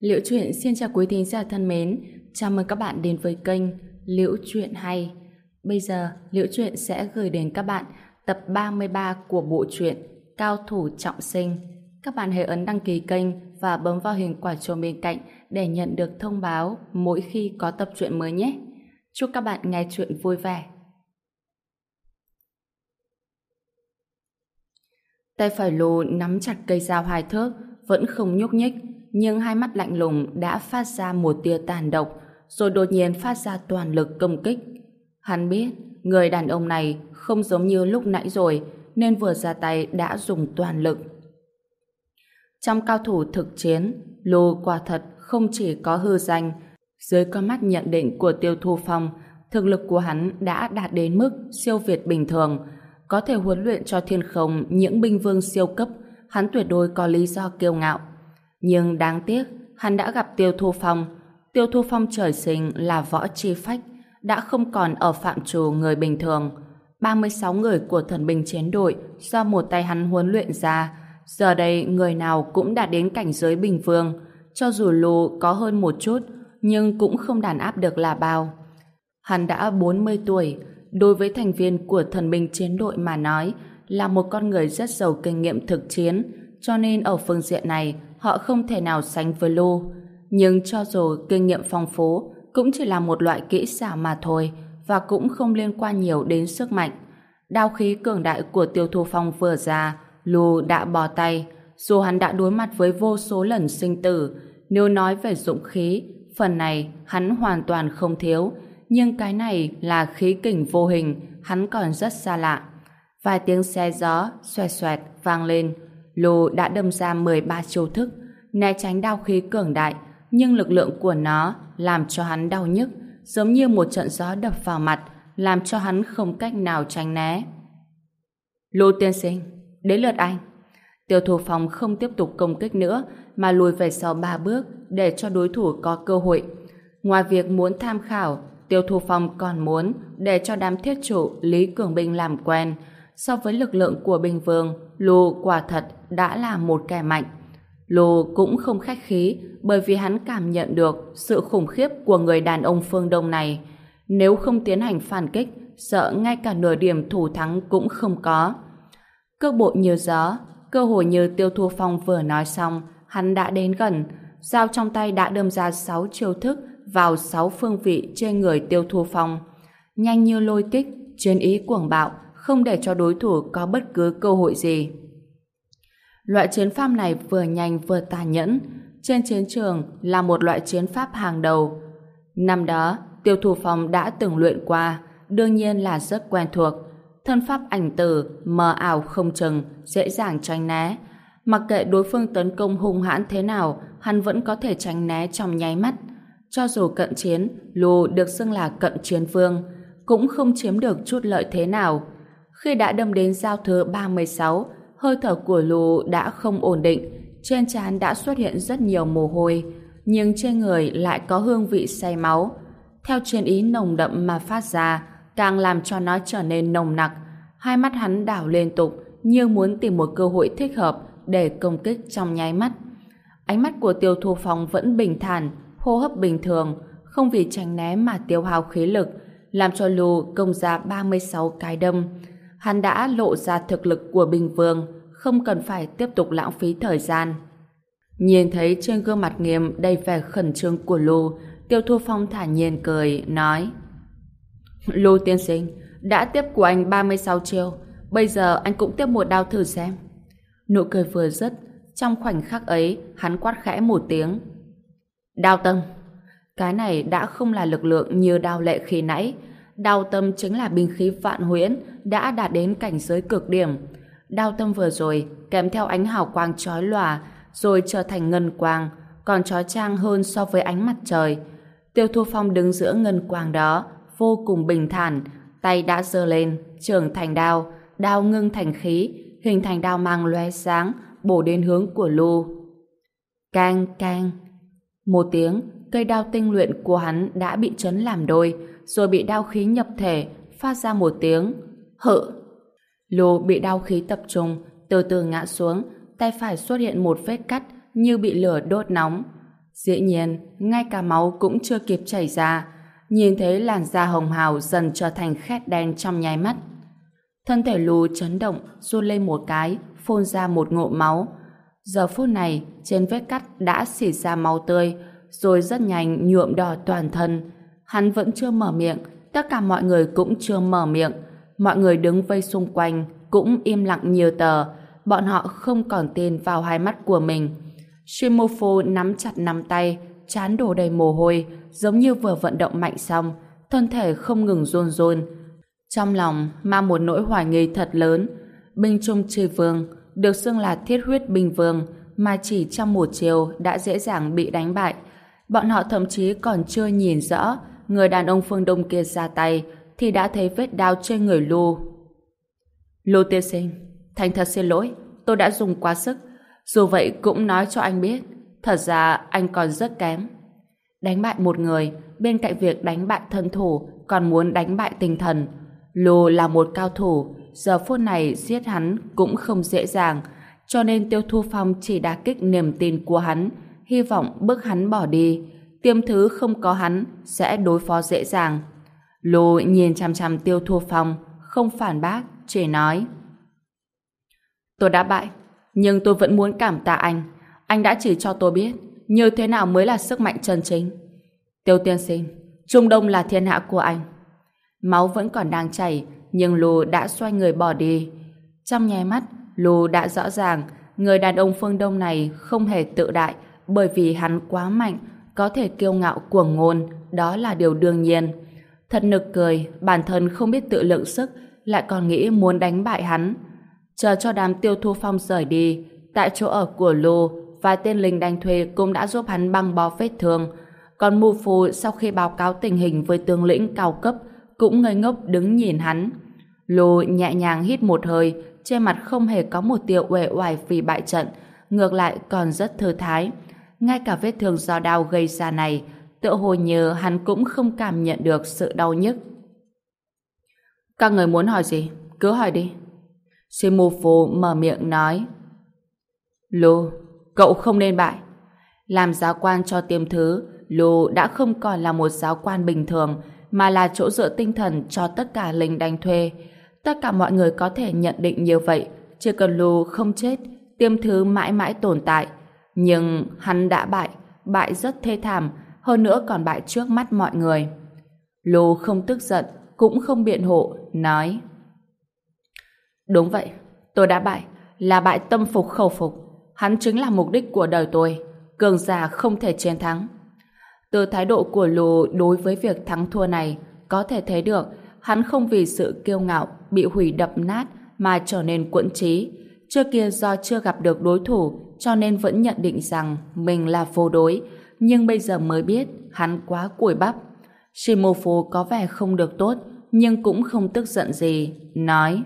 Liễu Chuyện xin chào quý thính giả thân mến, chào mừng các bạn đến với kênh Liễu Chuyện Hay. Bây giờ, Liễu Chuyện sẽ gửi đến các bạn tập 33 của bộ truyện Cao Thủ Trọng Sinh. Các bạn hãy ấn đăng ký kênh và bấm vào hình quả chuông bên cạnh để nhận được thông báo mỗi khi có tập truyện mới nhé. Chúc các bạn nghe truyện vui vẻ. Tay phải Lô nắm chặt cây dao 2 thước, vẫn không nhúc nhích, nhưng hai mắt lạnh lùng đã phát ra một tia tàn độc, rồi đột nhiên phát ra toàn lực công kích. Hắn biết, người đàn ông này không giống như lúc nãy rồi, nên vừa ra tay đã dùng toàn lực. Trong cao thủ thực chiến, Lô quả thật không chỉ có hư danh. Dưới con mắt nhận định của Tiêu Thu Phong, thực lực của hắn đã đạt đến mức siêu việt bình thường, có thể huấn luyện cho thiên không những binh vương siêu cấp, hắn tuyệt đối có lý do kiêu ngạo. Nhưng đáng tiếc, hắn đã gặp Tiêu Thu Phong. Tiêu Thu Phong trời sinh là võ chi phách, đã không còn ở phạm trù người bình thường. 36 người của thần binh chiến đội do một tay hắn huấn luyện ra, giờ đây người nào cũng đã đến cảnh giới bình vương. Cho dù Lô có hơn một chút, nhưng cũng không đàn áp được là bao. Hắn đã 40 tuổi, đối với thành viên của thần binh chiến đội mà nói, là một con người rất giàu kinh nghiệm thực chiến, cho nên ở phương diện này họ không thể nào sánh với Lô. Nhưng cho dù kinh nghiệm phong phú, cũng chỉ là một loại kỹ xảo mà thôi, và cũng không liên quan nhiều đến sức mạnh. Đao khí cường đại của Tiêu Thu Phong vừa ra, Lô đã bỏ tay. Dù hắn đã đối mặt với vô số lần sinh tử, nếu nói về dũng khí, phần này hắn hoàn toàn không thiếu, nhưng cái này là khí kình vô hình, hắn còn rất xa lạ. Vài tiếng xe gió xoẹt xoẹt vang lên, Lô đã đâm ra 13 chiêu thức, né tránh đao khí cường đại, nhưng lực lượng của nó làm cho hắn đau nhức, giống như một trận gió đập vào mặt, làm cho hắn không cách nào tránh né. Lô tiên sinh, đến lượt anh. Tiêu Thu Phong không tiếp tục công kích nữa, mà lùi về sau 3 bước để cho đối thủ có cơ hội. Ngoài việc muốn tham khảo, Tiêu Thu Phong còn muốn để cho đám thiết chủ Lý Cường Binh làm quen. So với lực lượng của binh vương, Lô quả thật đã là một kẻ mạnh. Lô cũng không khách khí, bởi vì hắn cảm nhận được sự khủng khiếp của người đàn ông phương Đông này. Nếu không tiến hành phản kích, sợ ngay cả nửa điểm thủ thắng cũng không có. Cước bộ như gió, cơ hội như Tiêu Thu Phong vừa nói xong, hắn đã đến gần, dao trong tay đã đâm ra 6 chiêu thức vào 6 phương vị trên người Tiêu Thu Phong. Nhanh như lôi kích, chiến ý cuồng bạo, không để cho đối thủ có bất cứ cơ hội gì. Loại chiến pháp này vừa nhanh vừa tàn nhẫn, trên chiến trường là một loại chiến pháp hàng đầu. Năm đó, Tiêu Thu Phong đã từng luyện qua, đương nhiên là rất quen thuộc. Thân pháp ảnh tử, mờ ảo không chừng, dễ dàng tránh né. Mặc kệ đối phương tấn công hung hãn thế nào, hắn vẫn có thể tránh né trong nháy mắt. Cho dù cận chiến, Lô được xưng là cận chiến vương, cũng không chiếm được chút lợi thế nào. Khi đã đâm đến dao thứ 36, hơi thở của Lô đã không ổn định, trên trán đã xuất hiện rất nhiều mồ hôi, nhưng trên người lại có hương vị say máu. Theo chiến ý nồng đậm mà phát ra, càng làm cho nó trở nên nồng nặc. Hai mắt hắn đảo liên tục, như muốn tìm một cơ hội thích hợp để công kích trong nháy mắt. Ánh mắt của Tiêu Thu Phong vẫn bình thản, hô hấp bình thường, không vì tránh né mà tiêu hao khí lực, làm cho Lô công ra 36 cái đâm. Hắn đã lộ ra thực lực của binh vương, không cần phải tiếp tục lãng phí thời gian. Nhìn thấy trên gương mặt nghiêm đầy vẻ khẩn trương của Lô, Tiêu Thu Phong thản nhiên cười, nói: Lô tiên sinh, đã tiếp của anh 36 chiêu, bây giờ anh cũng tiếp một đao thử xem. Nụ cười vừa dứt, trong khoảnh khắc ấy, hắn quát khẽ một tiếng: Đao tâm. Cái này đã không là lực lượng như đao lệ khi nãy. Đao tâm chính là binh khí vạn huyễn, đã đạt đến cảnh giới cực điểm. Đao tâm vừa rồi kèm theo ánh hào quang chói lòa, rồi trở thành ngân quang, còn chói chang hơn so với ánh mặt trời. Tiêu Thu Phong đứng giữa ngân quang đó, vô cùng bình thản, tay đã giơ lên, trường thành đao, đao ngưng thành khí, hình thành đao mang lóe sáng, bổ đến hướng của Lô. Cang cang. Một tiếng, cây đao tinh luyện của hắn đã bị chấn làm đôi, rồi bị đao khí nhập thể, phát ra một tiếng hự. Lô bị đao khí tập trung, từ từ ngã xuống, tay phải xuất hiện một vết cắt như bị lửa đốt nóng. Dĩ nhiên, ngay cả máu cũng chưa kịp chảy ra, nhìn thấy làn da hồng hào dần trở thành khét đen trong nháy mắt. Thân thể Lu chấn động, run lên một cái, phun ra một ngụm máu. Giờ phút này, trên vết cắt đã xỉ ra máu tươi, rồi rất nhanh nhuộm đỏ toàn thân. Hắn vẫn chưa mở miệng, tất cả mọi người cũng chưa mở miệng. Mọi người đứng vây xung quanh cũng im lặng như tờ. Bọn họ không còn tin vào hai mắt của mình. Shimofu nắm chặt nắm tay, trán đổ đầy mồ hôi, giống như vừa vận động mạnh xong, thân thể không ngừng run run. Trong lòng mang một nỗi hoài nghi thật lớn. Binh Trung Chi Vương được xưng là thiết huyết binh vương, mà chỉ trong một chiều đã dễ dàng bị đánh bại. Bọn họ thậm chí còn chưa nhìn rõ người đàn ông phương Đông kia ra tay thì đã thấy vết đao trên người Lu. Lu tiên sinh, thành thật xin lỗi, tôi đã dùng quá sức. Dù vậy cũng nói cho anh biết, thật ra anh còn rất kém. Đánh bại một người, bên cạnh việc đánh bại thân thủ, còn muốn đánh bại tinh thần. Lu là một cao thủ, giờ phút này giết hắn cũng không dễ dàng, cho nên Tiêu Thu Phong chỉ đả kích niềm tin của hắn, hy vọng bức hắn bỏ đi. Tiêm Thứ không có hắn sẽ đối phó dễ dàng. Lu nhìn chằm chằm Tiêu Thu Phong, không phản bác, chỉ nói: tôi đã bại, nhưng tôi vẫn muốn cảm tạ anh. Anh đã chỉ cho tôi biết như thế nào mới là sức mạnh chân chính. Tiêu tiên sinh, Trung Đông là thiên hạ của anh. Máu vẫn còn đang chảy, nhưng Lu đã xoay người bỏ đi. Trong nháy mắt, Lu đã rõ ràng người đàn ông phương Đông này không hề tự đại, bởi vì hắn quá mạnh, có thể kiêu ngạo cuồng ngôn, đó là điều đương nhiên. Thật nực cười, bản thân không biết tự lượng sức, lại còn nghĩ muốn đánh bại hắn. Chờ cho đám Tiêu Thu Phong rời đi, tại chỗ ở của Lu, vài tên lính đánh thuê cũng đã giúp hắn băng bó vết thương. Còn mưu phù sau khi báo cáo tình hình với tướng lĩnh cao cấp cũng ngây ngốc đứng nhìn hắn. Lu nhẹ nhàng hít một hơi, trên mặt không hề có một tia uể oải vì bại trận, ngược lại còn rất thư thái. Ngay cả vết thương do đao gây ra này, tựa hồ như hắn cũng không cảm nhận được sự đau nhức. Các người muốn hỏi gì? Cứ hỏi đi. Shimofu mở miệng nói: Lu, cậu không nên bại. Làm giáo quan cho Tiêm Thứ, Lu đã không còn là một giáo quan bình thường, mà là chỗ dựa tinh thần cho tất cả lính đánh thuê. Tất cả mọi người có thể nhận định như vậy, chỉ cần Lu không chết, Tiêm Thứ mãi mãi tồn tại. Nhưng hắn đã bại, bại rất thê thảm, hơn nữa còn bại trước mắt mọi người. Lu không tức giận, cũng không biện hộ, nói: đúng vậy, tôi đã bại, là bại tâm phục khẩu phục. Hắn chính là mục đích của đời tôi, cường giả không thể chiến thắng. Từ thái độ của Lu đối với việc thắng thua này, có thể thấy được hắn không vì sự kiêu ngạo bị hủy đập nát mà trở nên quẫn trí. Trước kia do chưa gặp được đối thủ cho nên vẫn nhận định rằng mình là vô đối, nhưng bây giờ mới biết hắn quá cùi bắp. Shimofu có vẻ không được tốt, nhưng cũng không tức giận gì, nói: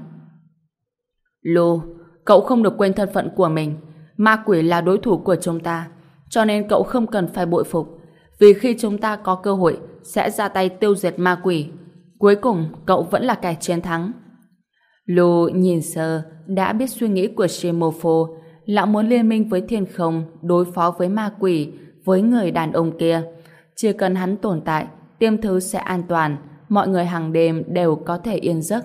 Lu, cậu không được quên thân phận của mình. Ma quỷ là đối thủ của chúng ta, cho nên cậu không cần phải bội phục, vì khi chúng ta có cơ hội sẽ ra tay tiêu diệt ma quỷ. Cuối cùng cậu vẫn là kẻ chiến thắng. Lu nhìn sơ đã biết suy nghĩ của Shimofu, lão muốn liên minh với thiên không đối phó với ma quỷ, với người đàn ông kia. Chỉ cần hắn tồn tại, Tiêm Thứ sẽ an toàn, mọi người hàng đêm đều có thể yên giấc.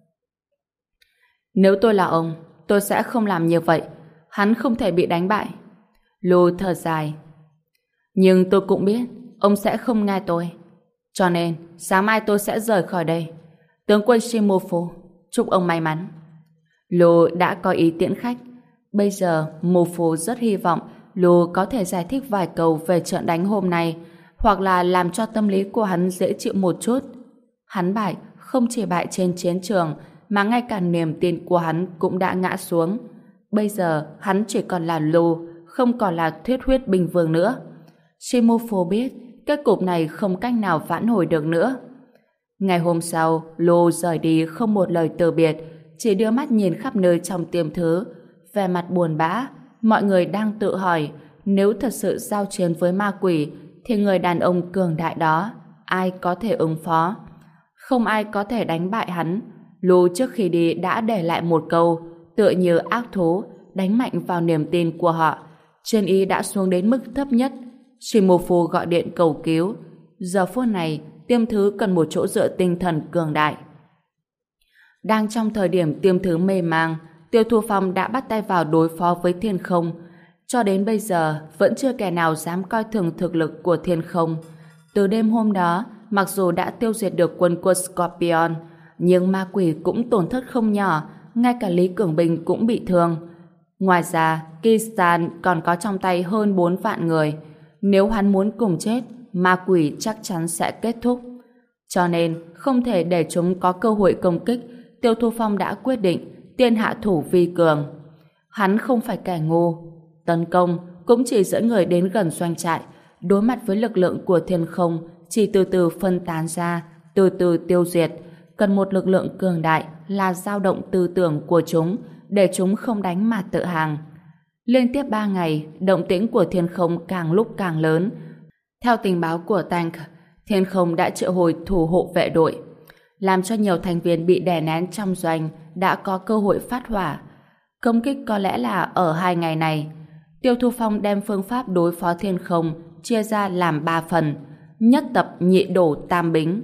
Nếu tôi là ông, tôi sẽ không làm như vậy. Hắn không thể bị đánh bại. Lu thở dài: nhưng tôi cũng biết ông sẽ không nghe tôi, cho nên sáng mai tôi sẽ rời khỏi đây. Tướng quân Shimofu, chúc ông may mắn. Lu đã có ý tiễn khách. Bây giờ Mofu rất hy vọng Lu có thể giải thích vài câu về trận đánh hôm nay, hoặc là làm cho tâm lý của hắn dễ chịu một chút. Hắn bại không chỉ bại trên chiến trường, mà ngay cả niềm tin của hắn cũng đã ngã xuống. Bây giờ hắn chỉ còn là Lu, không còn là thiết huyết binh vương nữa. Shimofu biết kết cục này không cách nào vãn hồi được nữa. Ngày hôm sau, Lu rời đi không một lời từ biệt, chỉ đưa mắt nhìn khắp nơi trong Tiêm Thứ, vẻ mặt buồn bã. Mọi người đang tự hỏi, nếu thật sự giao chiến với ma quỷ, thì người đàn ông cường đại đó, ai có thể ứng phó? Không ai có thể đánh bại hắn. Lu trước khi đi đã để lại một câu, tựa như ác thú, đánh mạnh vào niềm tin của họ. Chân ý đã xuống đến mức thấp nhất. Shimofu gọi điện cầu cứu. Giờ phút này, Tiêm Thứ cần một chỗ dựa tinh thần cường đại. Đang trong thời điểm Tiêm Thứ mê mang, Tiêu Thu Phong đã bắt tay vào đối phó với Thiên Không. Cho đến bây giờ, vẫn chưa kẻ nào dám coi thường thực lực của Thiên Không. Từ đêm hôm đó, mặc dù đã tiêu diệt được quân Scorpion, nhưng ma quỷ cũng tổn thất không nhỏ, ngay cả Lý Cường Bình cũng bị thương. Ngoài ra, Kistan còn có trong tay hơn 4 vạn người. Nếu hắn muốn cùng chết, ma quỷ chắc chắn sẽ kết thúc. Cho nên, không thể để chúng có cơ hội công kích, Tiêu Thu Phong đã quyết định tiên hạ thủ vi cường. Hắn không phải kẻ ngu. Tấn công cũng chỉ dẫn người đến gần doanh trại, đối mặt với lực lượng của Thiên Không chỉ từ từ phân tán ra, từ từ tiêu diệt. Cần một lực lượng cường đại là dao động tư tưởng của chúng, để chúng không đánh mà tự hàng. Liên tiếp 3 ngày, động tĩnh của Thiên Không càng lúc càng lớn. Theo tình báo của Tank, Thiên Không đã triệu hồi thủ hộ vệ đội, làm cho nhiều thành viên bị đè nén trong doanh đã có cơ hội phát hỏa. Công kích có lẽ là ở 2 ngày này. Tiêu Thu Phong đem phương pháp đối phó Thiên Không chia ra làm 3 phần: nhất tập, nhị đổ, tam bính.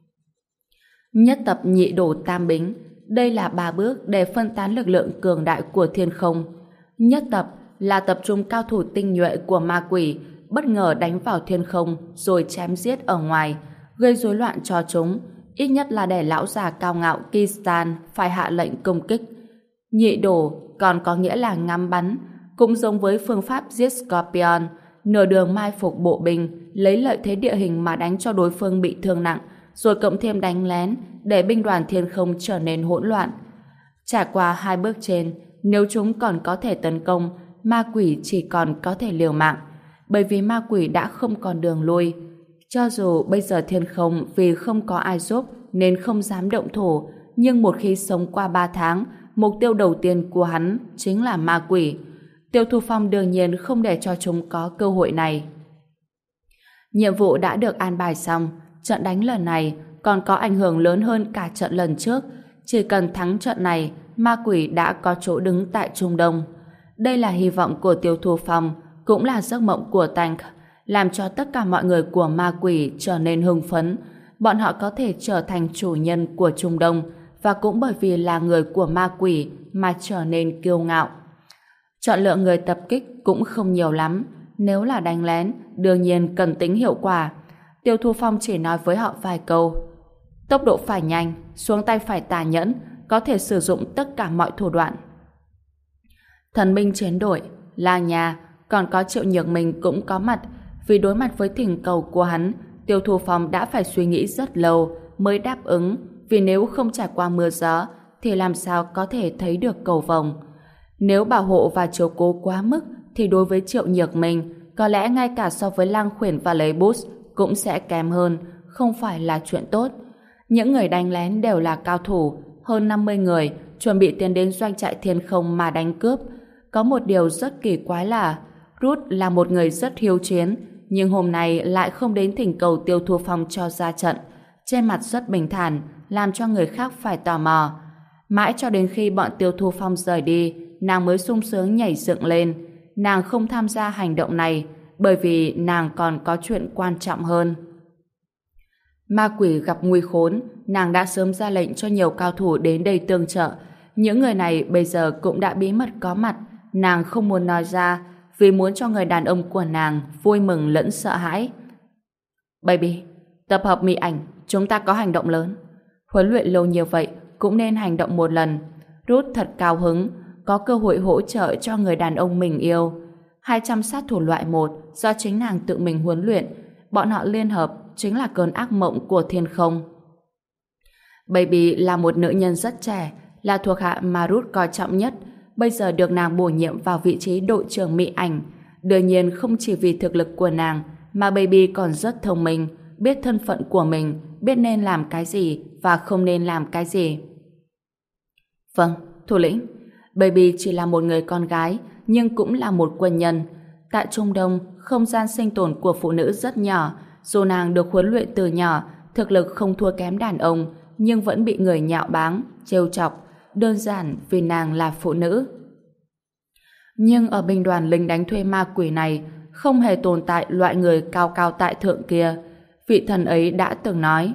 Nhất tập, nhị đổ, tam bính, đây là 3 bước để phân tán lực lượng cường đại của Thiên Không. Nhất tập là tập trung cao thủ tinh nhuệ của ma quỷ, bất ngờ đánh vào Thiên Không rồi chém giết ở ngoài, gây rối loạn cho chúng, ít nhất là để lão già cao ngạo Kistan phải hạ lệnh công kích. Nhị đổ còn có nghĩa là ngắm bắn, cũng giống với phương pháp giết Scorpion, nửa đường mai phục bộ binh, lấy lợi thế địa hình mà đánh cho đối phương bị thương nặng, rồi cộng thêm đánh lén để binh đoàn Thiên Không trở nên hỗn loạn. Trải qua 2 bước trên, nếu chúng còn có thể tấn công, ma quỷ chỉ còn có thể liều mạng, bởi vì ma quỷ đã không còn đường lui. Cho dù bây giờ Thiên Không vì không có ai giúp nên không dám động thủ, nhưng một khi sống qua 3 tháng, mục tiêu đầu tiên của hắn chính là ma quỷ. Tiêu Thu Phong đương nhiên không để cho chúng có cơ hội này. Nhiệm vụ đã được an bài xong, trận đánh lần này còn có ảnh hưởng lớn hơn cả trận lần trước. Chỉ cần thắng trận này, ma quỷ đã có chỗ đứng tại Trung Đông. Đây là hy vọng của Tiêu Thu Phong, cũng là giấc mộng của Tank, làm cho tất cả mọi người của ma quỷ trở nên hưng phấn. Bọn họ có thể trở thành chủ nhân của Trung Đông, và cũng bởi vì là người của ma quỷ mà trở nên kiêu ngạo. Chọn lựa người tập kích cũng không nhiều lắm. Nếu là đánh lén, đương nhiên cần tính hiệu quả. Tiêu Thu Phong chỉ nói với họ vài câu: tốc độ phải nhanh, xuống tay phải tàn nhẫn, có thể sử dụng tất cả mọi thủ đoạn. Thần binh chiến đội, La Nhà, còn có Triệu Nhược Minh cũng có mặt. Vì đối mặt với thỉnh cầu của hắn, Tiêu Thu Phong đã phải suy nghĩ rất lâu mới đáp ứng, vì nếu không trải qua mưa gió thì làm sao có thể thấy được cầu vồng. Nếu bảo hộ và chiếu cố quá mức thì đối với Triệu Nhược Minh, có lẽ ngay cả so với Lang Khuyển và Lấy Bút cũng sẽ kém hơn, không phải là chuyện tốt. Những người đánh lén đều là cao thủ, hơn 50 người chuẩn bị tiến đến doanh trại Thiên Không mà đánh cướp. Có một điều rất kỳ quái là Ruth là một người rất hiếu chiến, nhưng hôm nay lại không đến thỉnh cầu Tiêu Thu Phong cho ra trận. Trên mặt rất bình thản, làm cho người khác phải tò mò. Mãi cho đến khi bọn Tiêu Thu Phong rời đi, nàng mới sung sướng nhảy dựng lên. Nàng không tham gia hành động này bởi vì nàng còn có chuyện quan trọng hơn. Ma quỷ gặp nguy khốn, nàng đã sớm ra lệnh cho nhiều cao thủ đến đây tương trợ. Những người này bây giờ cũng đã bí mật có mặt. Nàng không muốn nói ra vì muốn cho người đàn ông của nàng vui mừng lẫn sợ hãi. Baby, tập hợp mị ảnh, chúng ta có hành động lớn. Huấn luyện lâu như vậy cũng nên hành động một lần. Ruth thật cao hứng, có cơ hội hỗ trợ cho người đàn ông mình yêu. 200 sát thủ loại 1 do chính nàng tự mình huấn luyện. Bọn họ liên hợp chính là cơn ác mộng của Thiên Không. Baby là một nữ nhân rất trẻ, là thuộc hạ mà Ruth coi trọng nhất. Bây giờ được nàng bổ nhiệm vào vị trí đội trưởng mỹ ảnh. Đương nhiên không chỉ vì thực lực của nàng, mà Baby còn rất thông minh, biết thân phận của mình, biết nên làm cái gì và không nên làm cái gì. Vâng, thủ lĩnh. Baby chỉ là một người con gái, nhưng cũng là một quân nhân. Tại Trung Đông, không gian sinh tồn của phụ nữ rất nhỏ. Dù nàng được huấn luyện từ nhỏ, thực lực không thua kém đàn ông, nhưng vẫn bị người nhạo báng, trêu chọc, đơn giản vì nàng là phụ nữ. Nhưng ở binh đoàn lính đánh thuê ma quỷ này, không hề tồn tại loại người cao cao tại thượng kia. Vị thần ấy đã từng nói: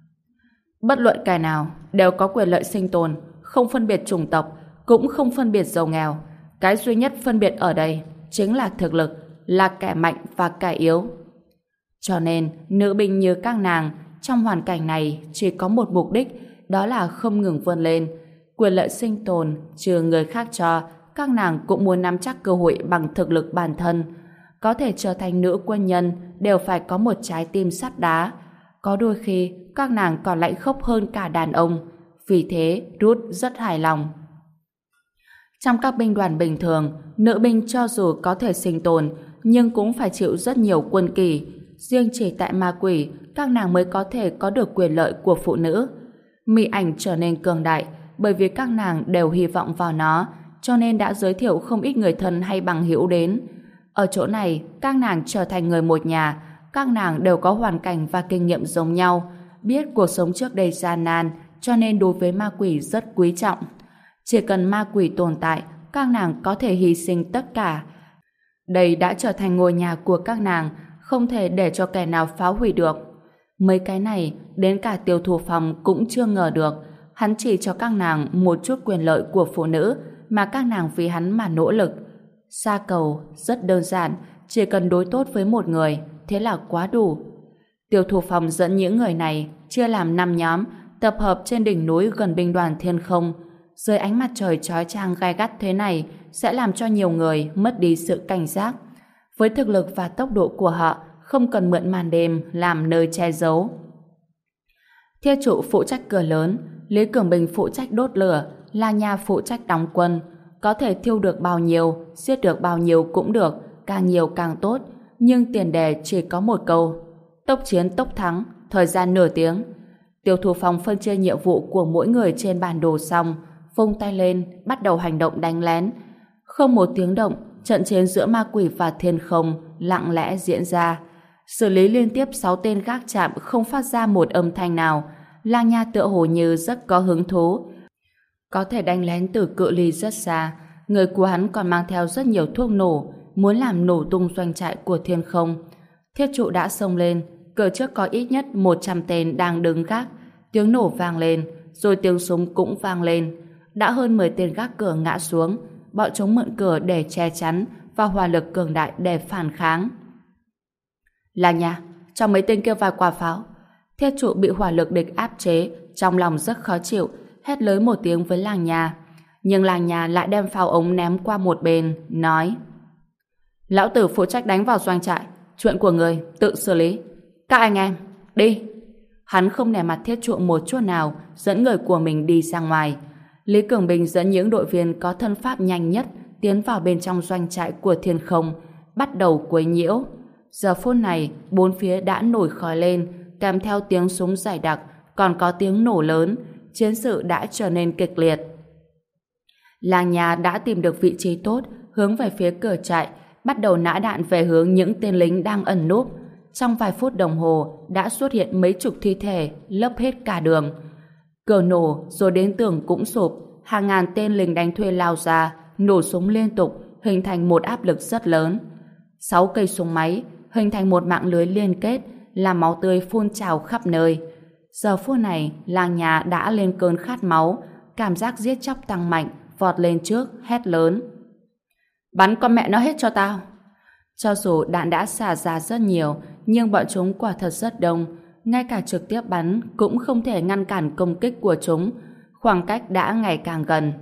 bất luận kẻ nào đều có quyền lợi sinh tồn, không phân biệt chủng tộc, cũng không phân biệt giàu nghèo. Cái duy nhất phân biệt ở đây chính là thực lực, là kẻ mạnh và kẻ yếu. Cho nên, nữ binh như các nàng trong hoàn cảnh này chỉ có một mục đích, đó là không ngừng vươn lên. Quyền lợi sinh tồn trừ người khác cho, các nàng cũng muốn nắm chắc cơ hội bằng thực lực bản thân. Có thể trở thành nữ quân nhân đều phải có một trái tim sắt đá. Có đôi khi các nàng còn lạnh khốc hơn cả đàn ông. Vì thế Ruth rất hài lòng. Trong các binh đoàn bình thường, nữ binh cho dù có thể sinh tồn nhưng cũng phải chịu rất nhiều quân kỷ. Riêng chỉ tại ma quỷ, các nàng mới có thể có được quyền lợi của phụ nữ. Mỹ ảnh trở nên cường đại bởi vì các nàng đều hy vọng vào nó, cho nên đã giới thiệu không ít người thân hay bằng hữu đến. Ở chỗ này, các nàng trở thành người một nhà, các nàng đều có hoàn cảnh và kinh nghiệm giống nhau, biết cuộc sống trước đây gian nan, cho nên đối với ma quỷ rất quý trọng. Chỉ cần ma quỷ tồn tại, các nàng có thể hy sinh tất cả. Đây đã trở thành ngôi nhà của các nàng, không thể để cho kẻ nào phá hủy được. Mấy cái này, đến cả Tiêu Thụ Phong cũng chưa ngờ được. Hắn chỉ cho các nàng một chút quyền lợi của phụ nữ, mà các nàng vì hắn mà nỗ lực. Sa cầu rất đơn giản, chỉ cần đối tốt với một người, thế là quá đủ. Tiêu Thụ Phong dẫn những người này chia làm 5 nhóm, tập hợp trên đỉnh núi gần binh đoàn Thiên Không. Dưới ánh mặt trời chói chang gai gắt thế này sẽ làm cho nhiều người mất đi sự cảnh giác. Với thực lực và tốc độ của họ, không cần mượn màn đêm làm nơi che giấu. Thiết trụ phụ trách cửa lớn, Lý Cường Bình phụ trách đốt lửa, La Nha phụ trách đóng quân. Có thể thiêu được bao nhiêu, giết được bao nhiêu cũng được, càng nhiều càng tốt. Nhưng tiền đề chỉ có một câu: tốc chiến tốc thắng, thời gian nửa tiếng. Tiêu Thụ Phong phân chia nhiệm vụ của mỗi người trên bản đồ xong, vung tay lên, bắt đầu hành động đánh lén. Không một tiếng động, trận chiến giữa ma quỷ và Thiên Không lặng lẽ diễn ra. Xử lý liên tiếp 6 tên gác chạm không phát ra một âm thanh nào. La Nha tựa hồ như rất có hứng thú. Có thể đánh lén từ cự ly rất xa. Người của hắn còn mang theo rất nhiều thuốc nổ, muốn làm nổ tung doanh trại của Thiên Không. Thiết trụ đã xông lên, cửa trước có ít nhất 100 tên đang đứng gác. Tiếng nổ vang lên, rồi tiếng súng cũng vang lên. Đã hơn 10 tên gác cửa ngã xuống, bọn chúng mượn cửa để che chắn và hỏa lực cường đại để phản kháng. La Nha, cho mấy tên kia vài quả pháo. Thiết trụ bị hỏa lực địch áp chế, trong lòng rất khó chịu, hét lớn một tiếng với Lang Nha. Nhưng Lang Nha lại đem pháo ống ném qua một bên, nói: lão tử phụ trách đánh vào doanh trại, chuyện của người tự xử lý. Các anh em, đi. Hắn không nể mặt thiết trụ một chút nào, dẫn người của mình đi ra ngoài. Lý Cường Bình dẫn những đội viên có thân pháp nhanh nhất tiến vào bên trong doanh trại của Thiên Không, bắt đầu quấy nhiễu. Giờ phút này, bốn phía đã nổi khói lên, kèm theo tiếng súng dày đặc, còn có tiếng nổ lớn. Chiến sự đã trở nên kịch liệt. Lang Nha đã tìm được vị trí tốt, hướng về phía cửa trại, bắt đầu nã đạn về hướng những tên lính đang ẩn núp. Trong vài phút đồng hồ, đã xuất hiện mấy chục thi thể lấp hết cả đường. Cửa nổ, rồi đến tường cũng sụp. Hàng ngàn tên lính đánh thuê lao ra, nổ súng liên tục, hình thành một áp lực rất lớn. 6 cây súng máy hình thành một mạng lưới liên kết, làm máu tươi phun trào khắp nơi. Giờ phút này, Lang Nha đã lên cơn khát máu, cảm giác giết chóc tăng mạnh, vọt lên trước, hét lớn: bắn con mẹ nó hết cho tao! Cho dù đạn đã xả ra rất nhiều, nhưng bọn chúng quả thật rất đông, ngay cả trực tiếp bắn cũng không thể ngăn cản công kích của chúng. Khoảng cách đã ngày càng gần.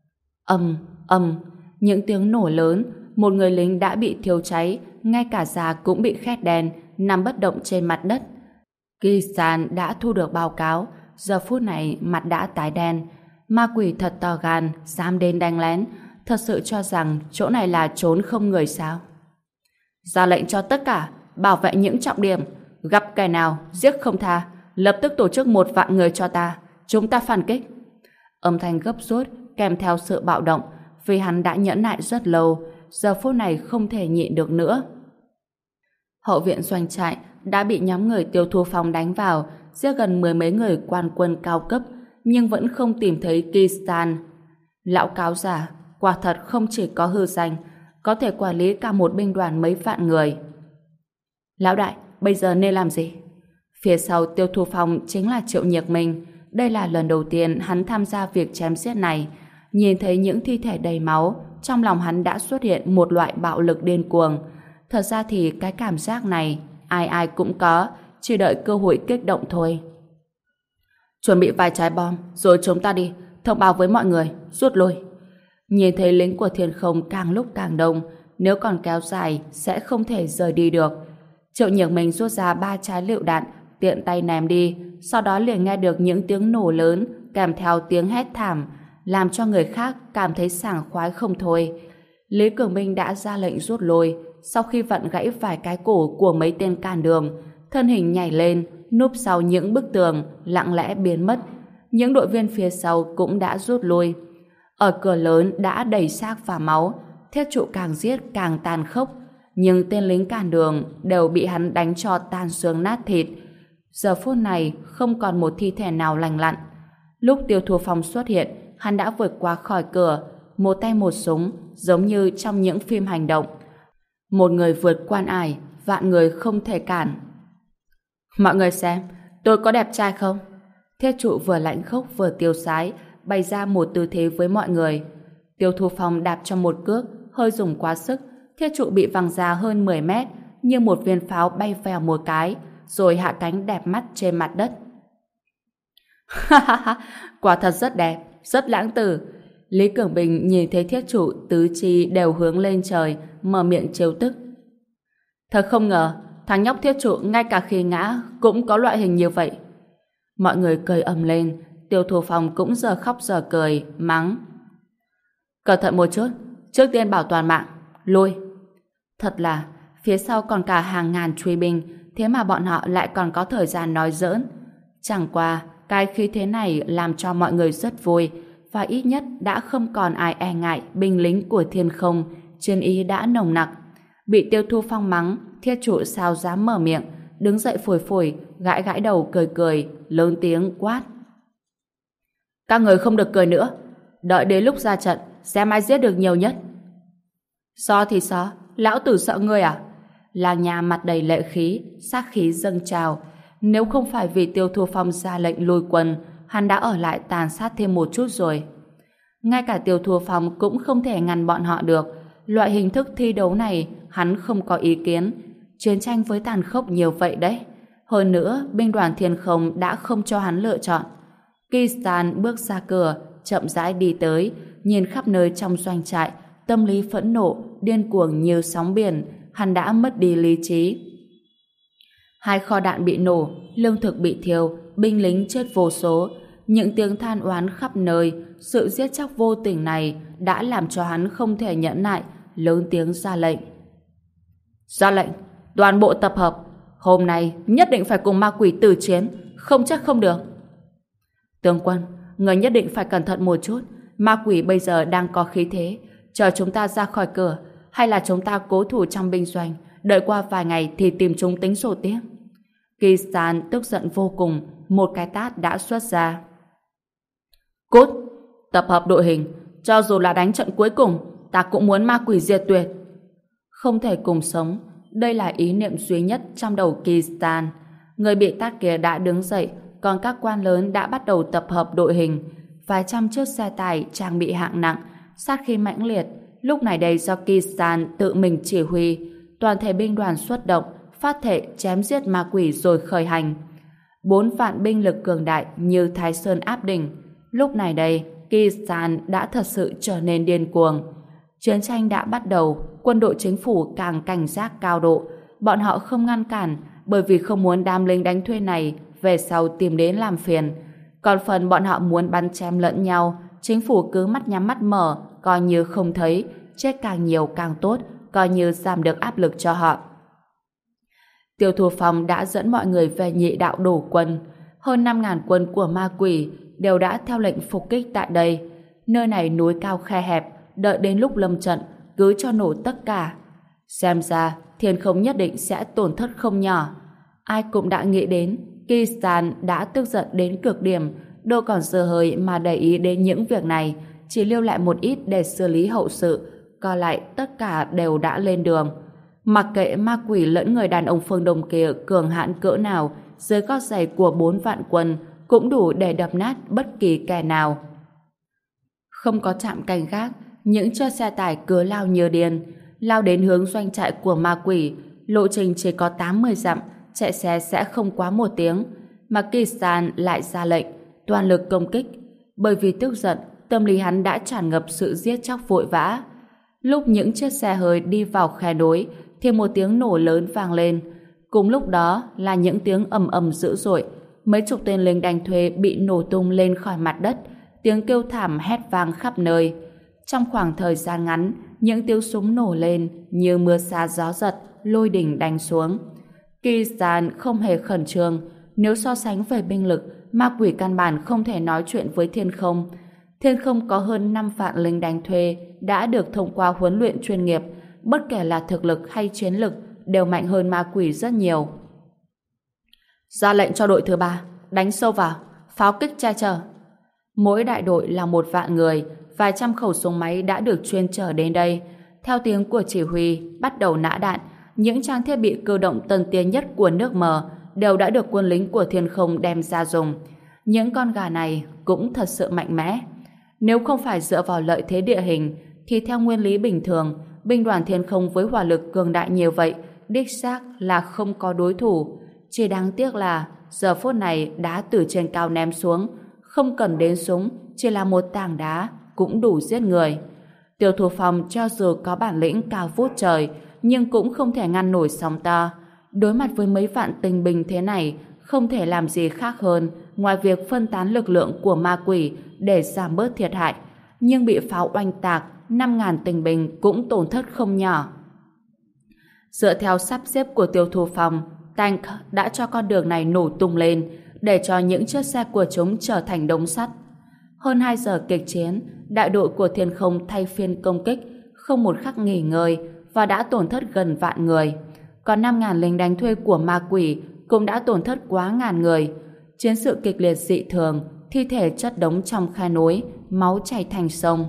Những tiếng nổ lớn, một người lính đã bị thiêu cháy, ngay cả da cũng bị khét đen, nằm bất động trên mặt đất. Kisan đã thu được báo cáo, giờ phút này mặt đã tái đen. Ma quỷ thật to gan, dám đến đánh lén, thật sự cho rằng chỗ này là trốn không người sao? Ra lệnh cho tất cả bảo vệ những trọng điểm, gặp kẻ nào giết không tha, lập tức tổ chức 1 vạn người cho ta, chúng ta phản kích. Âm thanh gấp rút kèm theo sự bạo động, vì hắn đã nhẫn nại rất lâu, giờ phút này không thể nhịn được nữa. Hậu viện doanh trại đã bị nhóm người Tiêu Thụ Phong đánh vào, giết gần 10 mấy người quan quân cao cấp, nhưng vẫn không tìm thấy Kistan. Lão cáo giả quả thật không chỉ có hư danh, có thể quản lý cả một binh đoàn mấy vạn người. Lão đại, bây giờ nên làm gì? Phía sau Tiêu Thu Phong chính là Triệu Nhược Minh. Đây là lần đầu tiên hắn tham gia việc chém giết này. Nhìn thấy những thi thể đầy máu, trong lòng hắn đã xuất hiện một loại bạo lực điên cuồng. Thật ra thì cái cảm giác này ai ai cũng có, chỉ đợi cơ hội kích động thôi. Chuẩn bị vài trái bom, rồi chúng ta đi, thông báo với mọi người, rút lui. Nhìn thấy lính của Thiên Không càng lúc càng đông, nếu còn kéo dài sẽ không thể rời đi được. Triệu Nhược Minh rút ra 3 trái lựu đạn, tiện tay ném đi, sau đó liền nghe được những tiếng nổ lớn kèm theo tiếng hét thảm, làm cho người khác cảm thấy sảng khoái không thôi. Lý Cường Minh đã ra lệnh rút lui, sau khi vặn gãy vài cái cổ của mấy tên cản đường, thân hình nhảy lên, núp sau những bức tường, lặng lẽ biến mất. Những đội viên phía sau cũng đã rút lui. Ở cửa lớn đã đầy xác và máu, Thiết Trụ càng giết càng tàn khốc, nhưng tên lính cản đường đều bị hắn đánh cho tan xương nát thịt. Giờ phút này không còn một thi thể nào lành lặn. Lúc Tiêu Thu Phong xuất hiện, hắn đã vượt qua khỏi cửa, một tay một súng, giống như trong những phim hành động. Một người vượt quan ải, vạn người không thể cản. Mọi người xem, tôi có đẹp trai không? Thiết Trụ vừa lạnh khốc vừa tiêu sái, bày ra một tư thế với mọi người. Tiêu Thu Phong đạp cho một cước, hơi dùng quá sức, Thiết Trụ bị văng ra hơn 10 mét, như một viên pháo bay vèo một cái, rồi hạ cánh đẹp mắt trên mặt đất. Ha ha ha, quả thật rất đẹp, rất lãng tử. Lý Cường Bình nhìn thấy Thiết Trụ tứ chi đều hướng lên trời, mở miệng trêu tức. Thật không ngờ, thằng nhóc Thiết Trụ ngay cả khi ngã cũng có loại hình như vậy. Mọi người cười ầm lên, Tiêu Thu Phong cũng giờ khóc giờ cười, mắng. Cẩn thận một chút, trước tiên bảo toàn mạng, lui. Thật là, phía sau còn cả hàng ngàn truy binh, thế mà bọn họ lại còn có thời gian nói giỡn. Chẳng qua, cái khí thế này làm cho mọi người rất vui, và ít nhất đã không còn ai e ngại binh lính của Thiên Không, chiến ý đã nồng nặc. Bị Tiêu Thu Phong mắng, Thiết Trụ sao dám mở miệng, đứng dậy phủi phủi, gãi gãi đầu cười cười, lớn tiếng quát. Các người không được cười nữa, đợi đến lúc ra trận, xem ai giết được nhiều nhất. So thì so, lão tử sợ ngươi à? Làng nhà mặt đầy lệ khí, sát khí dâng trào. Nếu không phải vì Tiêu Thu Phong ra lệnh lùi quân, hắn đã ở lại tàn sát thêm một chút rồi. Ngay cả Tiêu Thu Phong cũng không thể ngăn bọn họ được. Loại hình thức thi đấu này hắn không có ý kiến. Chiến tranh với tàn khốc nhiều vậy đấy. Hơn nữa, binh đoàn Thiên Không đã không cho hắn lựa chọn. Kistan bước ra cửa, chậm rãi đi tới, nhìn khắp nơi trong doanh trại, tâm lý phẫn nộ, điên cuồng như sóng biển, hắn đã mất đi lý trí. Hai kho đạn bị nổ, lương thực bị thiêu, binh lính chết vô số, những tiếng than oán khắp nơi, sự giết chóc vô tình này đã làm cho hắn không thể nhẫn nại, lớn tiếng ra lệnh. Ra lệnh, toàn bộ tập hợp, hôm nay nhất định phải cùng ma quỷ tử chiến, không chết không được. Tướng quân, người nhất định phải cẩn thận một chút, ma quỷ bây giờ đang có khí thế, chờ chúng ta ra khỏi cửa, hay là chúng ta cố thủ trong binh doanh, đợi qua vài ngày thì tìm chúng tính sổ tiếp. Kistan tức giận vô cùng, một cái tát đã xuất ra. Cút, tập hợp đội hình, cho dù là đánh trận cuối cùng, ta cũng muốn ma quỷ diệt tuyệt. Không thể cùng sống, đây là ý niệm duy nhất trong đầu Kistan. Người bị tát kia đã đứng dậy, còn các quan lớn đã bắt đầu tập hợp đội hình. Vài trăm chiếc xe tải trang bị hạng nặng, sát khí mãnh liệt, lúc này đây do Kistan tự mình chỉ huy, toàn thể binh đoàn xuất động, phát thệ chém giết ma quỷ rồi khởi hành. 4 vạn binh lực cường đại như Thái Sơn áp đỉnh. Lúc này đây, Kistan đã thật sự trở nên điên cuồng. Chiến tranh đã bắt đầu, quân đội chính phủ càng cảnh giác cao độ. Bọn họ không ngăn cản, bởi vì không muốn đám lính đánh thuê này về sau tìm đến làm phiền. Còn phần bọn họ muốn bắn chém lẫn nhau, chính phủ cứ mắt nhắm mắt mở, coi như không thấy, chết càng nhiều càng tốt, coi như giảm được áp lực cho họ. Tiêu Thu Phong đã dẫn mọi người về Nhị Đạo đổ quân. Hơn 5.000 quân của ma quỷ đều đã theo lệnh phục kích tại đây. Nơi này núi cao khe hẹp, đợi đến lúc lâm trận, cứ cho nổ tất cả. Xem ra, Thiên Không nhất định sẽ tổn thất không nhỏ. Ai cũng đã nghĩ đến, Kistan đã tức giận đến cực điểm, đâu còn dư hơi mà để ý đến những việc này, chỉ lưu lại một ít để xử lý hậu sự, còn lại tất cả đều đã lên đường. Mặc kệ ma quỷ lẫn người đàn ông phương Đông kia cường hãn cỡ nào, dưới gót giày của 4 vạn quân cũng đủ để đập nát bất kỳ kẻ nào. Không có trạm canh gác, những chiếc xe tải cứ lao như điên, lao đến hướng doanh trại của ma quỷ. Lộ trình chỉ có 80 dặm, chạy xe sẽ không quá 1 tiếng. Mà Kisan lại ra lệnh toàn lực công kích. Bởi vì tức giận, tâm lý hắn đã tràn ngập sự giết chóc vội vã. Lúc những chiếc xe hơi đi vào khe núi thì một tiếng nổ lớn vang lên. Cùng lúc đó là những tiếng ầm ầm dữ dội. Mấy chục tên lính đánh thuê bị nổ tung lên khỏi mặt đất, tiếng kêu thảm hét vang khắp nơi. Trong khoảng thời gian ngắn, những tiếng súng nổ lên như mưa sa gió giật, lôi đỉnh đánh xuống. Kisan không hề khẩn trương. Nếu so sánh về binh lực, ma quỷ căn bản không thể nói chuyện với Thiên Không. Thiên Không có hơn 5 vạn lính đánh thuê đã được thông qua huấn luyện chuyên nghiệp, bất kể là thực lực hay chiến lực đều mạnh hơn ma quỷ rất nhiều. Ra lệnh cho đội thứ 3 đánh sâu vào, pháo kích che chở. Mỗi đại đội là 1 vạn người, vài trăm khẩu súng máy đã được chuyên chở đến đây. Theo tiếng của chỉ huy, bắt đầu nã đạn. Những trang thiết bị cơ động tân tiến nhất của nước Mờ đều đã được quân lính của Thiên Không đem ra dùng. Những con gà này cũng thật sự mạnh mẽ. Nếu không phải dựa vào lợi thế địa hình, thì theo nguyên lý bình thường, binh đoàn Thiên Không với hỏa lực cường đại như vậy, đích xác là không có đối thủ. Chỉ đáng tiếc là giờ phút này đá từ trên cao ném xuống, không cần đến súng, chỉ là một tảng đá cũng đủ giết người. Tiêu Thu Phong cho dù có bản lĩnh cao vút trời, nhưng cũng không thể ngăn nổi sóng to. Đối mặt với mấy vạn tinh binh thế này, không thể làm gì khác hơn ngoài việc phân tán lực lượng của ma quỷ để giảm bớt thiệt hại. Nhưng bị pháo oanh tạc, 5.000 tinh binh cũng tổn thất không nhỏ. Dựa theo sắp xếp của Tiêu Thu Phong, tank đã cho con đường này nổ tung lên để cho những chiếc xe của chúng trở thành đống sắt. Hơn 2 giờ kịch chiến, đại đội của Thiên Không thay phiên công kích, không một khắc nghỉ ngơi và đã tổn thất gần vạn người. Còn 5.000 lính đánh thuê của ma quỷ cũng đã tổn thất quá ngàn người. Chiến sự kịch liệt dị thường, thi thể chất đống trong khe núi, máu chảy thành sông.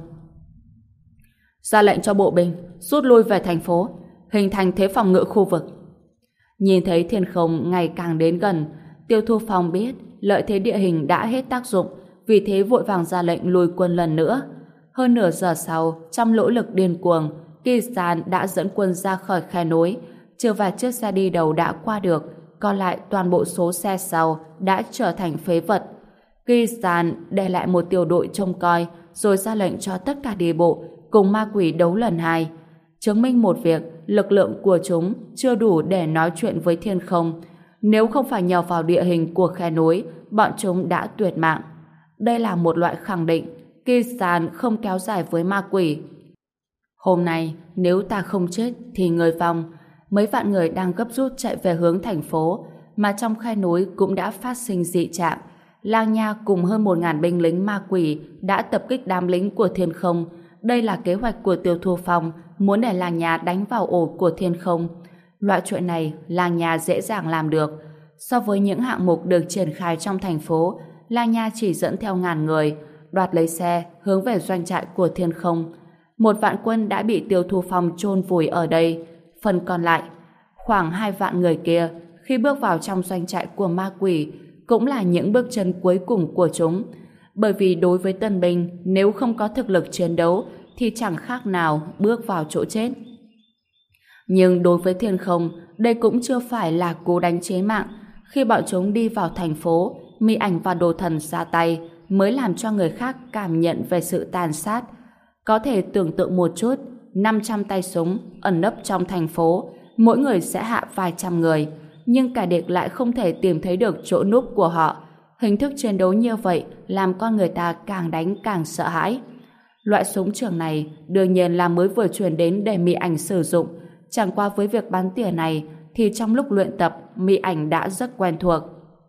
Ra lệnh cho bộ binh rút lui về thành phố, hình thành thế phòng ngự khu vực. Nhìn thấy Thiên Không ngày càng đến gần, Tiêu Thu Phong biết lợi thế địa hình đã hết tác dụng, vì thế vội vàng ra lệnh lùi quân lần nữa. Hơn nửa giờ sau, trong nỗ lực điên cuồng, Kisan đã dẫn quân ra khỏi khe núi. Trừ vài chiếc xe đi đầu đã qua được, còn lại toàn bộ số xe sau đã trở thành phế vật. Kisan để lại một tiểu đội trông coi, rồi ra lệnh cho tất cả đi bộ cùng ma quỷ đấu lần 2. Chứng minh một việc, lực lượng của chúng chưa đủ để nói chuyện với Thiên Không. Nếu không phải nhờ vào địa hình của khe núi, bọn chúng đã tuyệt mạng. Đây là một loại khẳng định Kisan không kéo dài với ma quỷ. Hôm nay, nếu ta không chết thì người vong. Mấy vạn người đang gấp rút chạy về hướng thành phố, mà trong khe núi cũng đã phát sinh dị trạng. Lang Nha cùng hơn 1.000 binh lính ma quỷ đã tập kích đám lính của Thiên Không. Đây là kế hoạch của Tiêu Thu Phong, muốn để Lang Nha đánh vào ổ của Thiên Không. Loại chuyện này Lang Nha dễ dàng làm được. So với những hạng mục được triển khai trong thành phố, Lang Nha chỉ dẫn theo ngàn người, đoạt lấy xe hướng về doanh trại của Thiên Không. 1 vạn quân đã bị Tiêu Thu Phong chôn vùi ở đây. Phần còn lại, khoảng 2 vạn người kia, khi bước vào trong doanh trại của ma quỷ, cũng là những bước chân cuối cùng của chúng. Bởi vì đối với tân binh, nếu không có thực lực chiến đấu, thì chẳng khác nào bước vào chỗ chết. Nhưng đối với Thiên Không, đây cũng chưa phải là cú đánh chế mạng. Khi bọn chúng đi vào thành phố, Mi Ảnh và Đồ Thần ra tay mới làm cho người khác cảm nhận về sự tàn sát. Có thể tưởng tượng một chút, 500 tay súng ẩn nấp trong thành phố, mỗi người sẽ hạ vài trăm người, nhưng kẻ địch lại không thể tìm thấy được chỗ núp của họ. Hình thức chiến đấu như vậy làm con người ta càng đánh càng sợ hãi. Loại súng trường này đương nhiên là mới vừa chuyển đến để Mi Ảnh sử dụng. Chẳng qua với việc bắn tỉa này thì trong lúc luyện tập, Mi Ảnh đã rất quen thuộc.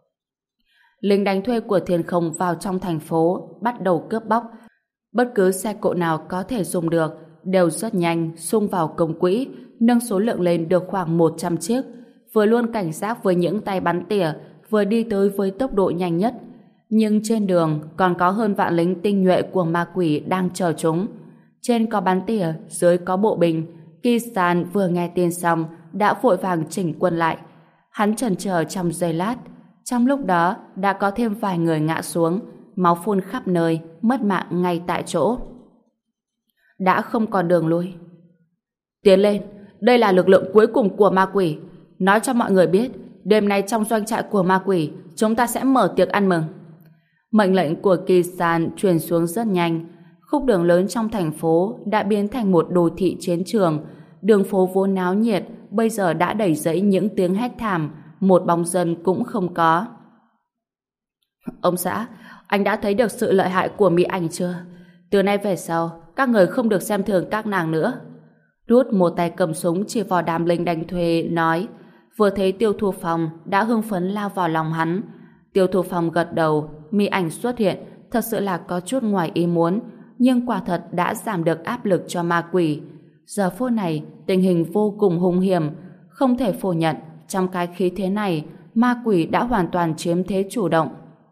Lính đánh thuê của Thiên Không vào trong thành phố, bắt đầu cướp bóc. Bất cứ xe cộ nào có thể dùng được đều rất nhanh xung vào công quỹ, nâng số lượng lên được khoảng 100 chiếc, vừa luôn cảnh giác với những tay bắn tỉa, vừa đi tới với tốc độ nhanh nhất. Nhưng trên đường còn có hơn vạn lính tinh nhuệ của ma quỷ đang chờ chúng. Trên có bắn tỉa, dưới có bộ binh. Kisan vừa nghe tin xong đã vội vàng chỉnh quân lại. Hắn chần chờ trong giây lát. Trong lúc đó đã có thêm vài người ngã xuống, máu phun khắp nơi, mất mạng ngay tại chỗ. Đã không còn đường lui. Tiến lên, đây là lực lượng cuối cùng của ma quỷ. Nói cho mọi người biết, đêm nay trong doanh trại của ma quỷ, chúng ta sẽ mở tiệc ăn mừng. Mệnh lệnh của Kisan truyền xuống rất nhanh. Khúc đường lớn trong thành phố đã biến thành một đô thị chiến trường. Đường phố vốn náo nhiệt bây giờ đã đầy rẫy những tiếng hét thảm, một bóng dân cũng không có. Ông xã, anh đã thấy được sự lợi hại của Mỹ Ảnh chưa? Từ nay về sau, các người không được xem thường các nàng nữa. Rút một tay cầm súng chỉ vào đám lính đánh thuê nói. Vừa thấy Tiêu Thu Phong đã hưng phấn lao vào lòng hắn. Tiêu Thu Phong gật đầu. Mỹ Ảnh xuất hiện thật sự là có chút ngoài ý muốn, nhưng quả thật đã giảm được áp lực cho ma quỷ. Giờ phút này tình hình vô cùng hung hiểm, không thể phủ nhận trong cái khí thế này ma quỷ đã hoàn toàn chiếm thế chủ động.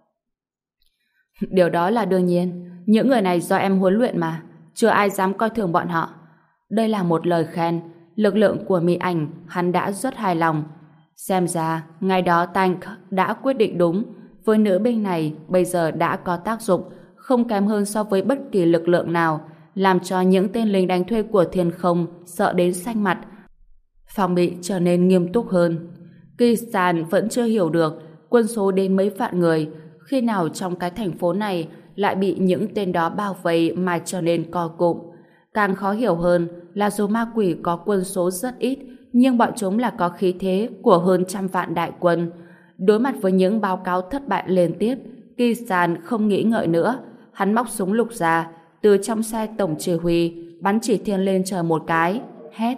Điều đó là đương nhiên, những người này do em huấn luyện mà, chưa ai dám coi thường bọn họ. Đây là một lời khen, lực lượng của Mỹ Ảnh hắn đã rất hài lòng. Xem ra ngày đó Tank đã quyết định đúng, với nữ binh này bây giờ đã có tác dụng, không kém hơn so với bất kỳ lực lượng nào, làm cho những tên lính đánh thuê của Thiên Không sợ đến xanh mặt, phòng bị trở nên nghiêm túc hơn. Kisan vẫn chưa hiểu được quân số đến mấy vạn người, khi nào trong cái thành phố này lại bị những tên đó bao vây mà trở nên co cụm. Càng khó hiểu hơn là dù ma quỷ có quân số rất ít, nhưng bọn chúng là có khí thế của hơn 100 vạn đại quân. Đối mặt với những báo cáo thất bại liên tiếp, Kisan không nghĩ ngợi nữa. Hắn móc súng lục ra, từ trong xe tổng chỉ huy, bắn chỉ thiên lên trời một cái, hét.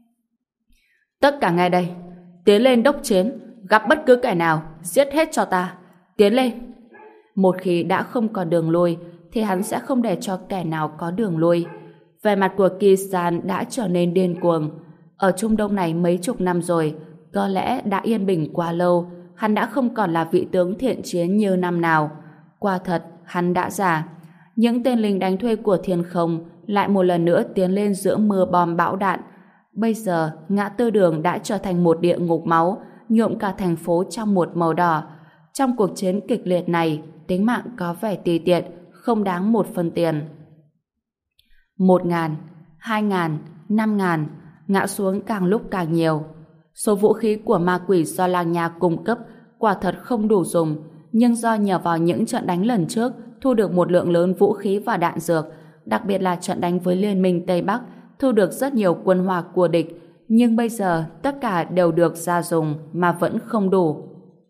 Tất cả ngay đây, tiến lên đốc chiến, gặp bất cứ kẻ nào, giết hết cho ta. Tiến lên. Một khi đã không còn đường lui, thì hắn sẽ không để cho kẻ nào có đường lui. Vẻ mặt của Kisan đã trở nên điên cuồng. Ở Trung Đông này mấy chục năm rồi, có lẽ đã yên bình quá lâu, hắn đã không còn là vị tướng thiện chiến như năm nào. Quả thật, hắn đã già. Những tên lính đánh thuê của Thiên Không lại một lần nữa tiến lên giữa mưa bom bão đạn. Bây giờ, ngã tư đường đã trở thành một địa ngục máu, nhuộm cả thành phố trong một màu đỏ. Trong cuộc chiến kịch liệt này, tính mạng có vẻ tùy tiện, không đáng một phân tiền. 1.000, 2.000, 5.000, ngã xuống càng lúc càng nhiều. Số vũ khí của ma quỷ do làng nhà cung cấp quả thật không đủ dùng, nhưng do nhờ vào những trận đánh lần trước thu được một lượng lớn vũ khí và đạn dược, đặc biệt là trận đánh với Liên minh Tây Bắc, thu được rất nhiều quân hỏa của địch, nhưng bây giờ tất cả đều được ra dùng mà vẫn không đủ.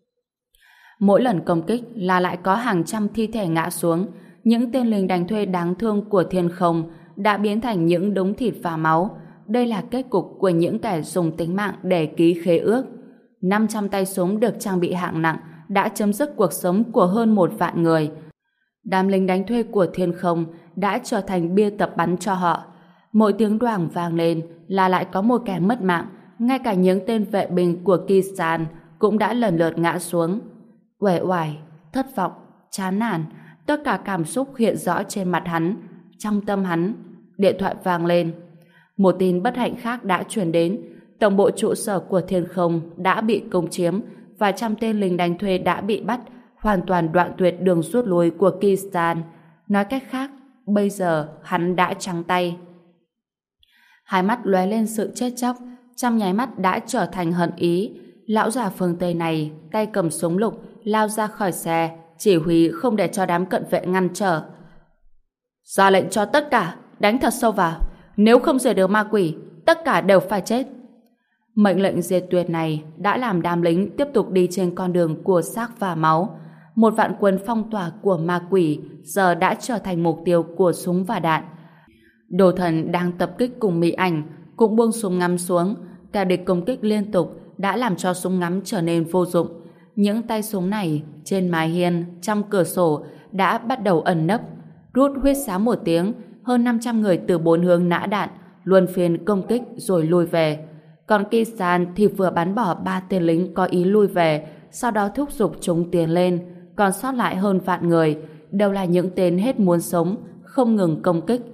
Mỗi lần công kích là lại có hàng trăm thi thể ngã xuống, những tên lính đánh thuê đáng thương của Thiên Không đã biến thành những đống thịt và máu. Đây là kết cục của những kẻ dùng tính mạng để ký khế ước. 500 tay súng được trang bị hạng nặng đã chấm dứt cuộc sống của hơn 1 vạn người. Đám lính đánh thuê của Thiên Không đã trở thành bia tập bắn cho họ. Mỗi tiếng đoàng vang lên là lại có một kẻ mất mạng, ngay cả những tên vệ binh của Kisan cũng đã lần lượt ngã xuống. Uể oải, thất vọng, chán nản, tất cả cảm xúc hiện rõ trên mặt hắn. Trong tâm hắn, điện thoại vang lên. Một tin bất hạnh khác đã truyền đến. Tổng bộ trụ sở của Thiên Không đã bị công chiếm và trăm tên lính đánh thuê đã bị bắt, hoàn toàn đoạn tuyệt đường rút lui của Kisan. Nói cách khác, bây giờ hắn đã trắng tay. Hai mắt lóe lên sự chết chóc, trong nháy mắt đã trở thành hận ý. Lão già phương Tây này tay cầm súng lục lao ra khỏi xe, chỉ huy không để cho đám cận vệ ngăn trở. Ra lệnh cho tất cả đánh thật sâu vào, nếu không diệt được ma quỷ, tất cả đều phải chết. Mệnh lệnh diệt tuyệt này đã làm đám lính tiếp tục đi trên con đường của xác và máu. Một vạn quân phong tỏa của ma quỷ giờ đã trở thành mục tiêu của súng và đạn. Đồ thần đang tập kích cùng Mỹ Ảnh cũng buông súng ngắm xuống. Kẻ địch công kích liên tục đã làm cho súng ngắm trở nên vô dụng. Những tay súng này trên mái hiên, trong cửa sổ đã bắt đầu ẩn nấp. Rút huýt sáo một tiếng, hơn 500 người từ 4 hướng nã đạn, luân phiên công kích rồi lui về. Còn Kisan thì vừa bắn bỏ 3 tên lính có ý lui về, sau đó thúc giục chúng tiến lên. Còn sót lại hơn vạn người, đều là những tên hết muốn sống, không ngừng công kích.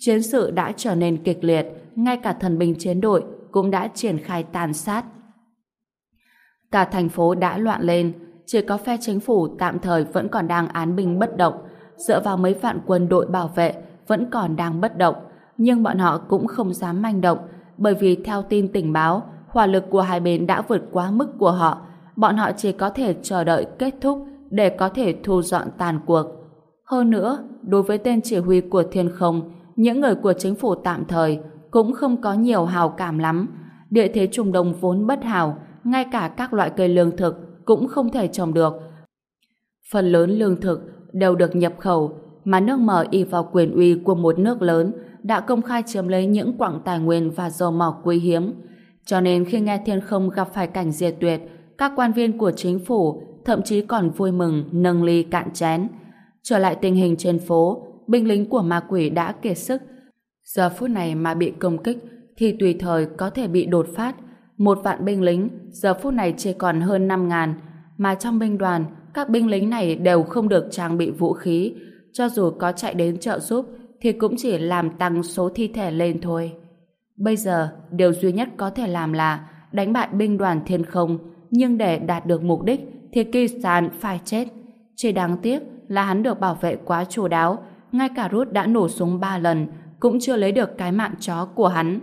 Chiến sự đã trở nên kịch liệt, ngay cả thần binh chiến đội cũng đã triển khai tàn sát. Cả thành phố đã loạn lên, chỉ có phe chính phủ tạm thời vẫn còn đang án binh bất động, dựa vào mấy vạn quân đội bảo vệ vẫn còn đang bất động, nhưng bọn họ cũng không dám manh động, bởi vì theo tin tình báo, hỏa lực của hai bên đã vượt quá mức của họ, bọn họ chỉ có thể chờ đợi kết thúc để có thể thu dọn tàn cuộc. Hơn nữa, đối với tên chỉ huy của Thiên Không, những người của chính phủ tạm thời cũng không có nhiều hào cảm lắm. Địa thế Trung Đông vốn bất hảo, ngay cả các loại cây lương thực cũng không thể trồng được. Phần lớn lương thực đều được nhập khẩu, mà nước Mở ỷ vào quyền uy của một nước lớn đã công khai chiếm lấy những quặng tài nguyên và dầu mỏ quý hiếm. Cho nên khi nghe Thiên Không gặp phải cảnh diệt tuyệt, các quan viên của chính phủ thậm chí còn vui mừng nâng ly cạn chén. Trở lại tình hình trên phố, binh lính của ma quỷ đã kiệt sức. Giờ phút này mà bị công kích thì tùy thời có thể bị đột phát. 1.000 binh lính giờ phút này chỉ còn hơn 5.000, mà trong binh đoàn các binh lính này đều không được trang bị vũ khí, cho dù có chạy đến trợ giúp thì cũng chỉ làm tăng số thi thể lên thôi. Bây giờ điều duy nhất có thể làm là đánh bại binh đoàn Thiên Không, nhưng để đạt được mục đích thì Kisan phải chết. Chỉ đáng tiếc là hắn được bảo vệ quá chu đáo, ngay cả Rút đã nổ súng 3 lần cũng chưa lấy được cái mạng chó của hắn.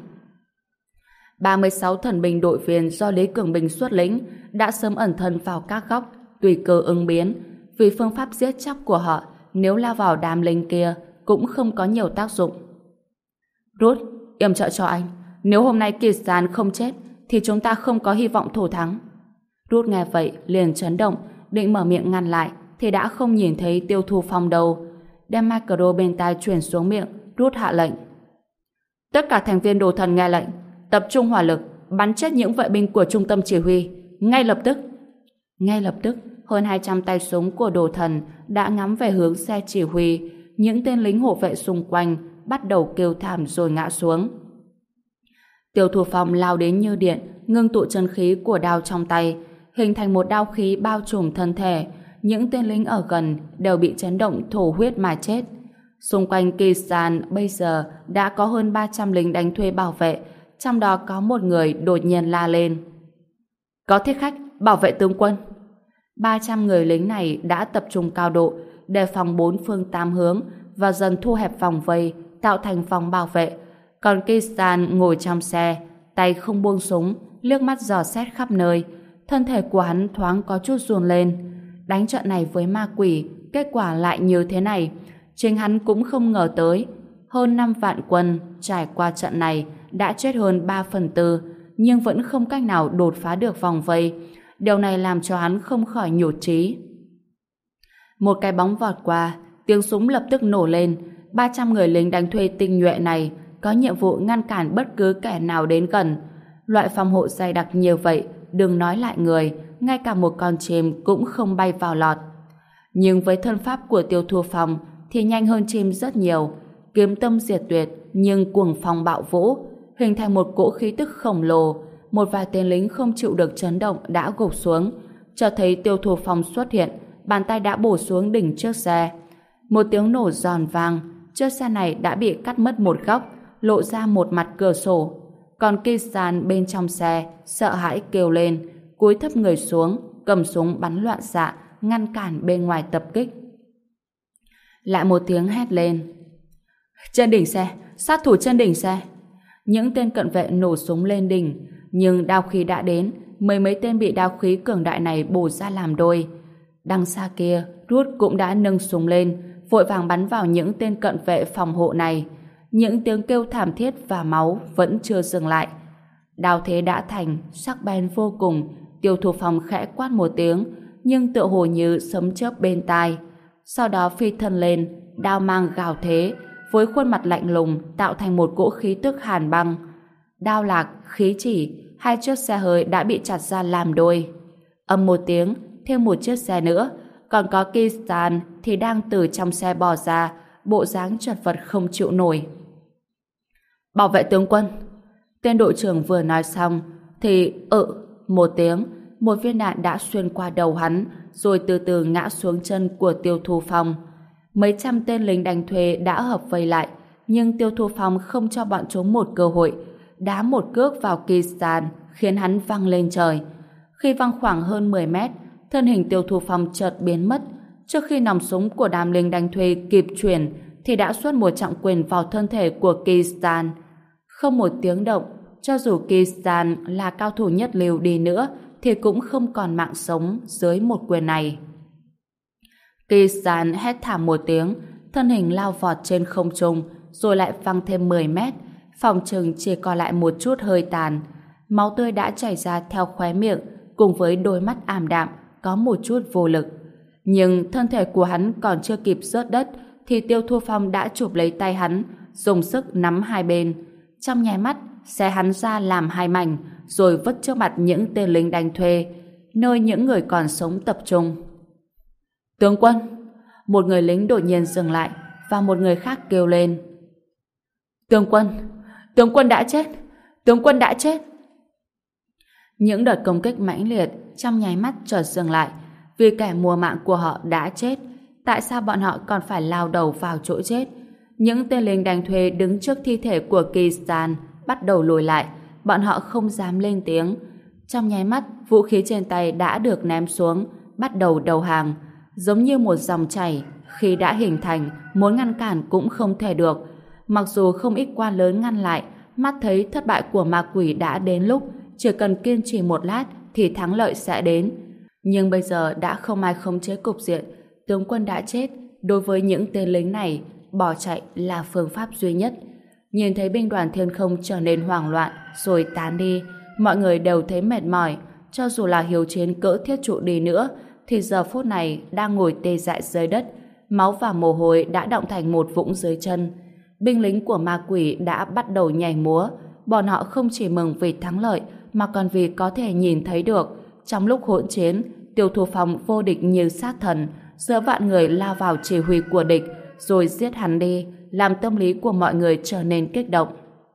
36 thần binh đội viên do Lý Cường Bình xuất lĩnh đã sớm ẩn thân vào các góc, tùy cơ ứng biến. Vì phương pháp giết chóc của họ, nếu lao vào đám lính kia cũng không có nhiều tác dụng. Rút, yểm trợ cho anh. Nếu hôm nay Kisan không chết thì chúng ta không có hy vọng thủ thắng. Rút nghe vậy liền chấn động, định mở miệng ngăn lại thì đã không nhìn thấy Tiêu Thu Phong đâu. Đem micro bên tai truyền xuống miệng, Rút hạ lệnh. Tất cả thành viên đồ thần nghe lệnh, tập trung hỏa lực, bắn chết những vệ binh của trung tâm chỉ huy, ngay lập tức. Ngay lập tức, hơn 200 tay súng của đồ thần đã ngắm về hướng xe chỉ huy. Những tên lính hộ vệ xung quanh bắt đầu kêu thảm rồi ngã xuống. Tiêu Thu Phong lao đến như điện, ngưng tụ chân khí của đao trong tay, hình thành một đao khí bao trùm thân thể. Những tên lính ở gần đều bị chấn động thổ huyết mà chết. Xung quanh Kisan bây giờ đã có hơn 300 lính đánh thuê bảo vệ, trong đó có một người đột nhiên la lên. Có thiết khách, bảo vệ tướng quân. 300 người lính này đã tập trung cao độ, đề phòng 4 phương 8 hướng và dần thu hẹp vòng vây, tạo thành vòng bảo vệ. Còn Kisan ngồi trong xe, tay không buông súng, liếc mắt dò xét khắp nơi. Thân thể của hắn thoáng có chút run lên. Đánh trận này với ma quỷ, kết quả lại như thế này. Chính hắn cũng không ngờ tới. Hơn 5 vạn quân trải qua trận này đã chết hơn 3/4, nhưng vẫn không cách nào đột phá được vòng vây. Điều này làm cho hắn không khỏi nhụt chí. Một cái bóng vọt qua, tiếng súng lập tức nổ lên. 300 người lính đánh thuê tinh nhuệ này có nhiệm vụ ngăn cản bất cứ kẻ nào đến gần. Loại phòng hộ dày đặc nhiều vậy, đừng nói lại người, ngay cả một con chim cũng không bay vào lọt. Nhưng với thân pháp của Tiêu Thu Phong thì nhanh hơn chim rất nhiều. Kiếm tâm diệt tuyệt, nhưng cuồng phong bạo vũ, hình thành một cỗ khí tức khổng lồ. Một vài tên lính không chịu được chấn động đã gục xuống. Cho thấy Tiêu Thu Phong xuất hiện, bàn tay đã bổ xuống đỉnh chiếc xe. Một tiếng nổ giòn vang, chiếc xe này đã bị cắt mất một góc, lộ ra một mặt cửa sổ. Còn Kisan bên trong xe sợ hãi kêu lên, cúi thấp người xuống, cầm súng bắn loạn xạ, ngăn cản bên ngoài tập kích. Lại một tiếng hét lên. Trên đỉnh xe, sát thủ trên đỉnh xe. Những tên cận vệ nổ súng lên đỉnh, nhưng đao khí đã đến, mấy tên bị đao khí cường đại này bổ ra làm đôi. Đằng xa kia, Rút cũng đã nâng súng lên, vội vàng bắn vào những tên cận vệ phòng hộ này. Những tiếng kêu thảm thiết và máu vẫn chưa dừng lại. Đao thế đã thành, sắc bén vô cùng. Tiêu Thu Phong khẽ quát một tiếng, nhưng tựa hồ như sấm chớp bên tai. Sau đó phi thân lên, đao mang gào thế, với khuôn mặt lạnh lùng tạo thành một cỗ khí tức hàn băng. Đao lạc, khí chỉ, hai chiếc xe hơi đã bị chặt ra làm đôi. Ầm một tiếng, thêm một chiếc xe nữa, còn có Kisan thì đang từ trong xe bò ra, bộ dáng chật vật không chịu nổi. Bảo vệ tướng quân. Tên đội trưởng vừa nói xong thì một tiếng, một viên đạn đã xuyên qua đầu hắn, rồi từ từ ngã xuống chân của Tiêu Thu Phong. Mấy trăm tên lính đánh thuê đã hợp vây lại, nhưng Tiêu Thu Phong không cho bọn chúng một cơ hội, đá một cước vào Kistan khiến hắn văng lên trời. Khi văng khoảng hơn 10 mét, thân hình Tiêu Thu Phong chợt biến mất. Trước khi nòng súng của đám lính đánh thuê kịp chuyển, thì đã xuất một trọng quyền vào thân thể của Kistan. Không một tiếng động, cho dù Kistan là cao thủ nhất lưu đi nữa, thì cũng không còn mạng sống dưới một quyền này. Kistan hét thảm một tiếng, thân hình lao vọt trên không trung, rồi lại văng thêm 10 mét. Phòng chừng chỉ còn lại một chút hơi tàn. Máu tươi đã chảy ra theo khóe miệng, cùng với đôi mắt ảm đạm, có một chút vô lực. Nhưng thân thể của hắn còn chưa kịp rớt đất, thì Tiêu Thu Phong đã chụp lấy tay hắn, dùng sức nắm hai bên. Trong nháy mắt, xé hắn ra làm hai mảnh, rồi vứt trước mặt những tên lính đánh thuê, nơi những người còn sống tập trung. Tướng quân! Một người lính đột nhiên dừng lại, và một người khác kêu lên. Tướng quân! Tướng quân đã chết! Tướng quân đã chết! Những đợt công kích mãnh liệt trong nháy mắt chợt dừng lại, vì kẻ mua mạng của họ đã chết. Tại sao bọn họ còn phải lao đầu vào chỗ chết? Những tên lính đánh thuê đứng trước thi thể của Kistan bắt đầu lùi lại, bọn họ không dám lên tiếng. Trong nháy mắt, vũ khí trên tay đã được ném xuống, bắt đầu đầu hàng. Giống như một dòng chảy, khi đã hình thành, muốn ngăn cản cũng không thể được. Mặc dù không ít quan lớn ngăn lại, mắt thấy thất bại của ma quỷ đã đến lúc, chỉ cần kiên trì một lát thì thắng lợi sẽ đến. Nhưng bây giờ đã không ai khống chế cục diện, tướng quân đã chết, đối với những tên lính này, bỏ chạy là phương pháp duy nhất. Nhìn thấy binh đoàn thiên không trở nên hoảng loạn rồi tán đi, mọi người đều thấy mệt mỏi. Cho dù là hiếu chiến cỡ thiết trụ đi nữa, thì giờ phút này đang ngồi tê dại dưới đất, máu và mồ hôi đã đọng thành một vũng dưới chân. Binh lính của ma quỷ đã bắt đầu nhảy múa. Bọn họ không chỉ mừng vì thắng lợi, mà còn vì có thể nhìn thấy được trong lúc hỗn chiến, Tiêu Thu Phong vô địch như sát thần, giữa vạn người lao vào chỉ huy của địch, rồi giết hắn đi, làm tâm lý của mọi người trở nên kích động.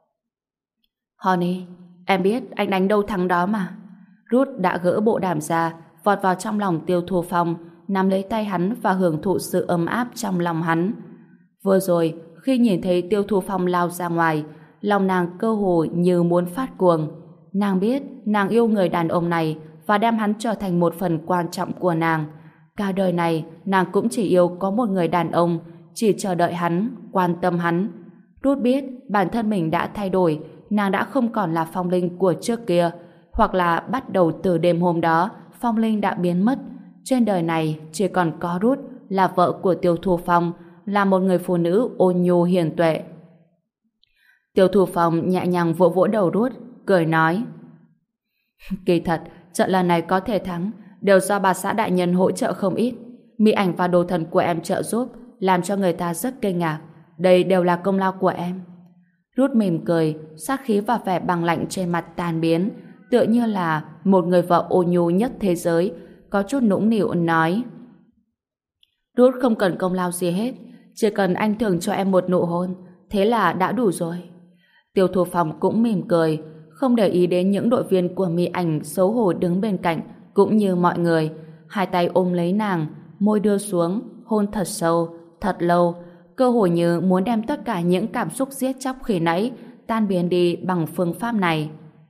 Honey, em biết anh đánh đâu thắng đó mà. Ruth đã gỡ bộ đàm ra, vọt vào trong lòng Tiêu Thu Phong, nắm lấy tay hắn và hưởng thụ sự ấm áp trong lòng hắn. Vừa rồi, khi nhìn thấy Tiêu Thu Phong lao ra ngoài, lòng nàng cơ hồ như muốn phát cuồng. Nàng biết nàng yêu người đàn ông này và đem hắn trở thành một phần quan trọng của nàng. Cả đời này, nàng cũng chỉ yêu có một người đàn ông, chỉ chờ đợi hắn, quan tâm hắn. Ruth biết bản thân mình đã thay đổi, nàng đã không còn là Phong Linh của trước kia, hoặc là bắt đầu từ đêm hôm đó, Phong Linh đã biến mất. Trên đời này chỉ còn có Ruth là vợ của Tiêu Thu Phong, là một người phụ nữ ôn nhu hiền tuệ. Tiêu Thu Phong nhẹ nhàng vỗ vỗ đầu Ruth, cười nói: Kỳ thật, trận lần này có thể thắng đều do bà xã đại nhân hỗ trợ không ít. Mỹ ảnh và đồ thần của em trợ giúp, làm cho người ta rất kinh ngạc. Đây đều là công lao của em. Ruth mỉm cười, sát khí và vẻ bằng lạnh trên mặt tan biến, tựa như là một người vợ ôn nhu nhất thế giới, có chút nũng nịu nói: Ruth không cần công lao gì hết, chỉ cần anh thưởng cho em một nụ hôn, thế là đã đủ rồi. Tiêu Thu Phong cũng mỉm cười, không để ý đến những đội viên của Mỹ ảnh xấu hổ đứng bên cạnh, cũng như mọi người. Hai tay ôm lấy nàng, môi đưa xuống, hôn thật sâu, thật lâu, cơ hồ như muốn đem tất cả những cảm xúc giết chóc khi nãy tan biến đi bằng phương pháp này.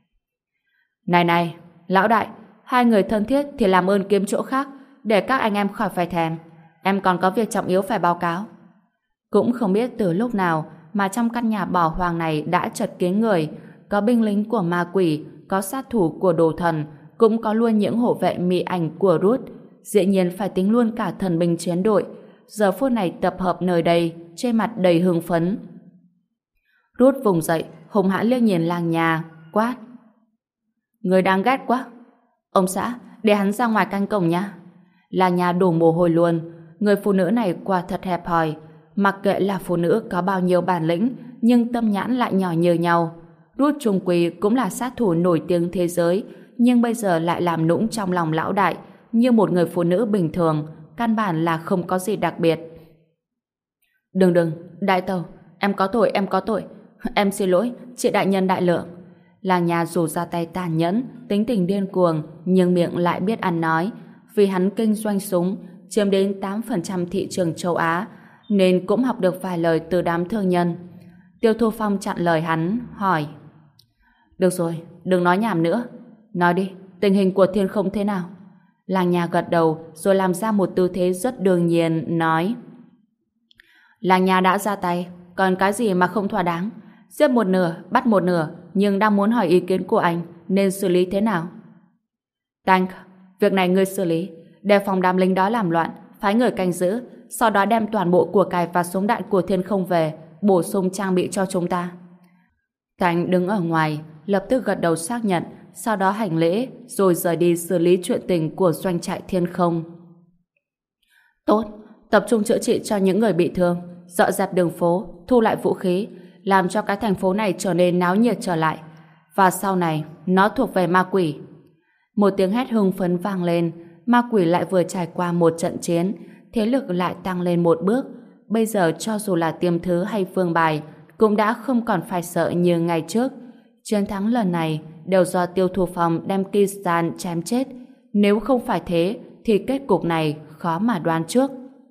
Này này, lão đại, hai người thân thiết thì làm ơn kiếm chỗ khác, để các anh em khỏi phải thèm. Em còn có việc trọng yếu phải báo cáo. Cũng không biết từ lúc nào mà trong căn nhà bỏ hoang này đã chật kín người, có binh lính của ma quỷ, có sát thủ của đồ thần, cũng có luôn những hộ vệ Mỹ ảnh của Ruth, dĩ nhiên phải tính luôn cả thần binh chiến đội. Giờ phút này tập hợp nơi đây, trên mặt đầy hưng phấn. Ruth vùng dậy, hùng hãn liếc nhìn làng nhà, quát: Người đang ghét quá. Ông xã, để hắn ra ngoài canh cổng nha. Làng nhà đổ mồ hôi luôn. Người phụ nữ này quả thật hẹp hòi. Mặc kệ là phụ nữ có bao nhiêu bản lĩnh, nhưng tâm nhãn lại nhỏ như nhau. Ruth trung quy cũng là sát thủ nổi tiếng thế giới, nhưng bây giờ lại làm nũng trong lòng lão đại, như một người phụ nữ bình thường, căn bản là không có gì đặc biệt. Đừng, đại tẩu, em có tội, em có tội. Em xin lỗi, chị đại nhân đại lượng. Làng nhà dù ra tay tàn nhẫn, tính tình điên cuồng, nhưng miệng lại biết ăn nói. Vì hắn kinh doanh súng, chiếm đến 8% thị trường châu Á, nên cũng học được vài lời từ đám thương nhân. Tiêu Thu Phong chặn lời hắn, hỏi. Được rồi, đừng nói nhảm nữa. Nói đi, tình hình của Thiên Không thế nào? Làng nhà gật đầu rồi làm ra một tư thế rất đương nhiên, nói. Làng nhà đã ra tay, còn cái gì mà không thỏa đáng? Giết một nửa, bắt một nửa, nhưng đang muốn hỏi ý kiến của anh, nên xử lý thế nào? Tank, việc này ngươi xử lý, đề phòng đám lính đó làm loạn, phái người canh giữ, sau đó đem toàn bộ của cải và súng đạn của Thiên Không về, bổ sung trang bị cho chúng ta. Tank đứng ở ngoài, lập tức gật đầu xác nhận, sau đó hành lễ, rồi rời đi xử lý chuyện tình của doanh trại Thiên Không. Tốt, tập trung chữa trị cho những người bị thương, dọn dẹp đường phố, thu lại vũ khí, làm cho cái thành phố này trở nên náo nhiệt trở lại. Và sau này, nó thuộc về ma quỷ. Một tiếng hét hưng phấn vang lên, ma quỷ lại vừa trải qua một trận chiến, thế lực lại tăng lên một bước. Bây giờ cho dù là Tiêm Thứ hay Vương Bài, cũng đã không còn phải sợ như ngày trước. Chiến thắng lần này đều do Tiêu Thu Phong đem Kistan chém chết. Nếu không phải thế, thì kết cục này khó mà đoán trước.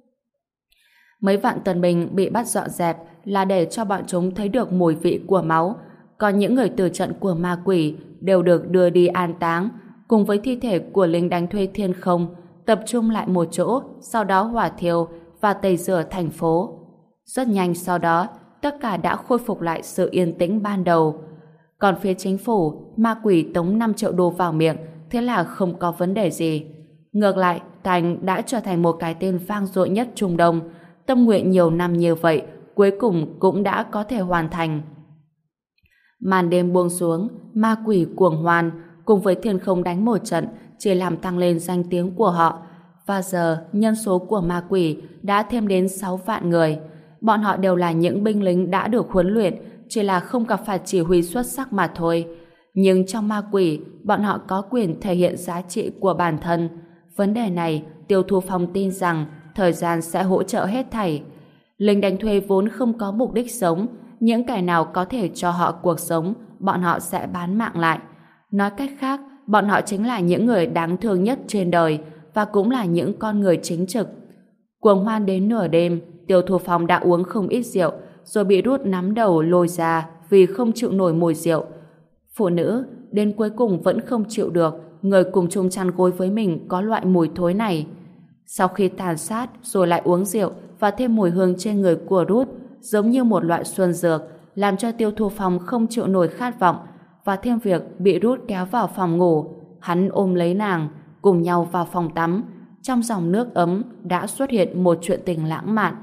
Mấy vạn tân binh bị bắt dọn dẹp là để cho bọn chúng thấy được mùi vị của máu, còn những người từ trận của ma quỷ đều được đưa đi an táng, cùng với thi thể của lính đánh thuê Thiên Không, tập trung lại một chỗ, sau đó hỏa thiêu và tẩy rửa thành phố. Rất nhanh sau đó, tất cả đã khôi phục lại sự yên tĩnh ban đầu. Còn phía chính phủ, ma quỷ tống 5 triệu đô vào miệng, thế là không có vấn đề gì. Ngược lại, Thành đã trở thành một cái tên vang dội nhất Trung Đông. Tâm nguyện nhiều năm như vậy, cuối cùng cũng đã có thể hoàn thành. Màn đêm buông xuống, ma quỷ cuồng hoan cùng với Thiên Không đánh một trận chỉ làm tăng lên danh tiếng của họ. Và giờ, nhân số của ma quỷ đã thêm đến 6 vạn người. Bọn họ đều là những binh lính đã được huấn luyện, chỉ là không gặp phải chỉ huy xuất sắc mà thôi. Nhưng trong ma quỷ, bọn họ có quyền thể hiện giá trị của bản thân. Vấn đề này, Tiêu Thu Phong tin rằng thời gian sẽ hỗ trợ hết thảy. Lính đánh thuê vốn không có mục đích sống, những kẻ nào có thể cho họ cuộc sống, bọn họ sẽ bán mạng lại. Nói cách khác, bọn họ chính là những người đáng thương nhất trên đời và cũng là những con người chính trực. Cuồng hoan đến nửa đêm, Tiêu Thu Phong đã uống không ít rượu, rồi bị rút nắm đầu lôi ra vì không chịu nổi mùi rượu. Phụ nữ đến cuối cùng vẫn không chịu được người cùng chung chăn gối với mình có loại mùi thối này. Sau khi tàn sát rồi lại uống rượu và thêm mùi hương trên người của Ruth, giống như một loại xuân dược, làm cho Tiêu Thu Phong không chịu nổi khát vọng, và thêm việc bị Ruth kéo vào phòng ngủ, hắn ôm lấy nàng, cùng nhau vào phòng tắm. Trong dòng nước ấm đã xuất hiện một chuyện tình lãng mạn.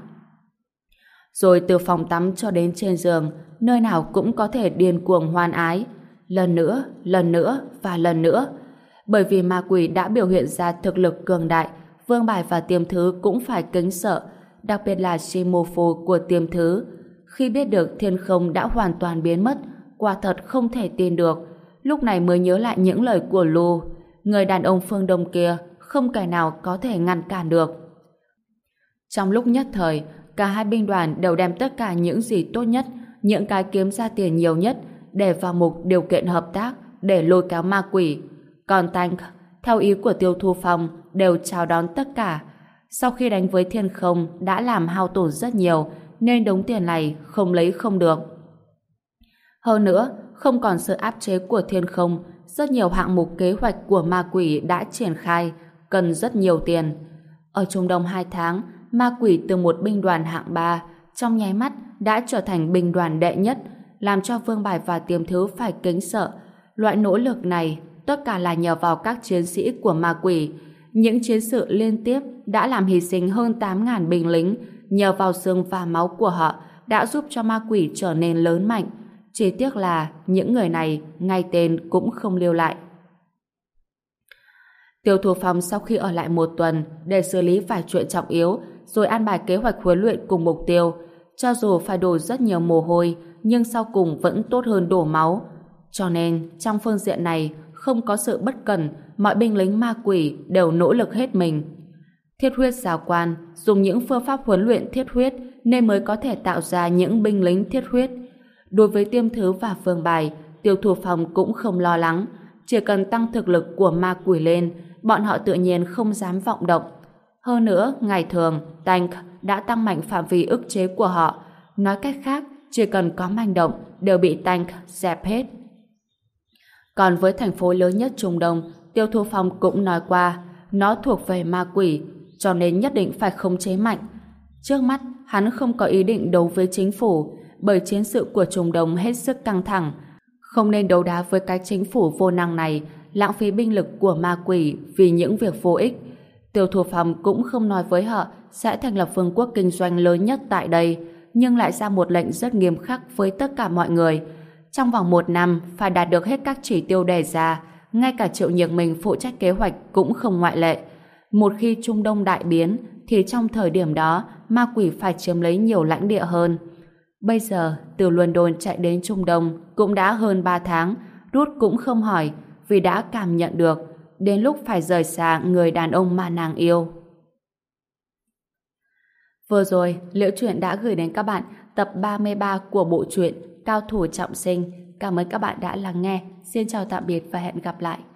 Rồi từ phòng tắm cho đến trên giường, nơi nào cũng có thể điên cuồng hoan ái. Lần nữa và lần nữa. Bởi vì ma quỷ đã biểu hiện ra thực lực cường đại, Vương Bài và Tiêm Thứ cũng phải kính sợ, đặc biệt là Shimofu của Tiêm Thứ. Khi biết được Thiên Không đã hoàn toàn biến mất, quả thật không thể tin được. Lúc này mới nhớ lại những lời của Lu, người đàn ông phương Đông kia, không kẻ nào có thể ngăn cản được. Trong lúc nhất thời, cả hai binh đoàn đều đem tất cả những gì tốt nhất, những cái kiếm ra tiền nhiều nhất để vào mục điều kiện hợp tác để lôi kéo ma quỷ. Còn Tank, theo ý của Tiêu Thu Phong, đều chào đón tất cả. Sau khi đánh với Thiên Không đã làm hao tổn rất nhiều, nên đống tiền này không lấy không được. Hơn nữa, không còn sự áp chế của Thiên Không, rất nhiều hạng mục kế hoạch của ma quỷ đã triển khai, cần rất nhiều tiền. Ở Trung Đông 2 tháng, ma quỷ từ một binh đoàn hạng 3 trong nháy mắt đã trở thành binh đoàn đệ nhất, làm cho Vương Bài và Tiêm Thứ phải kính sợ. Loại nỗ lực này tất cả là nhờ vào các chiến sĩ của ma quỷ. Những chiến sự liên tiếp đã làm hy sinh hơn 8.000 binh lính, nhờ vào xương và máu của họ đã giúp cho ma quỷ trở nên lớn mạnh. Chỉ tiếc là những người này ngay tên cũng không lưu lại. Tiêu Thu Phong sau khi ở lại một tuần để xử lý vài chuyện trọng yếu, rồi an bài kế hoạch huấn luyện cùng mục tiêu. Cho dù phải đổ rất nhiều mồ hôi, nhưng sau cùng vẫn tốt hơn đổ máu. Cho nên, trong phương diện này, không có sự bất cẩn, mọi binh lính ma quỷ đều nỗ lực hết mình. Thiết huyết giáo quan dùng những phương pháp huấn luyện thiết huyết nên mới có thể tạo ra những binh lính thiết huyết. Đối với Tiêm Thứ và Vương Bài, Tiêu Thu Phong cũng không lo lắng. Chỉ cần tăng thực lực của ma quỷ lên, bọn họ tự nhiên không dám vọng động. Hơn nữa, ngày thường, Tank đã tăng mạnh phạm vi ức chế của họ. Nói cách khác, chỉ cần có manh động đều bị Tank dẹp hết. Còn với thành phố lớn nhất Trung Đông, Tiêu Thu Phong cũng nói qua, nó thuộc về ma quỷ, cho nên nhất định phải khống chế mạnh. Trước mắt, hắn không có ý định đấu với chính phủ, bởi chiến sự của Trung Đông hết sức căng thẳng. Không nên đấu đá với cái chính phủ vô năng này, lãng phí binh lực của ma quỷ vì những việc vô ích. Tiêu Thu Phong cũng không nói với họ sẽ thành lập vương quốc kinh doanh lớn nhất tại đây, nhưng lại ra một lệnh rất nghiêm khắc với tất cả mọi người. Trong vòng 1 năm phải đạt được hết các chỉ tiêu đề ra, ngay cả Triệu Nhược Minh phụ trách kế hoạch cũng không ngoại lệ. Một khi Trung Đông đại biến, thì trong thời điểm đó, ma quỷ phải chiếm lấy nhiều lãnh địa hơn. Bây giờ, từ London chạy đến Trung Đông cũng đã hơn 3 tháng, Ruth cũng không hỏi, vì đã cảm nhận được, đến lúc phải rời xa người đàn ông mà nàng yêu. Vừa rồi, Liễu Chuyện đã gửi đến các bạn tập 33 của bộ truyện Cao thủ trọng sinh. Cảm ơn các bạn đã lắng nghe. Xin chào tạm biệt và hẹn gặp lại.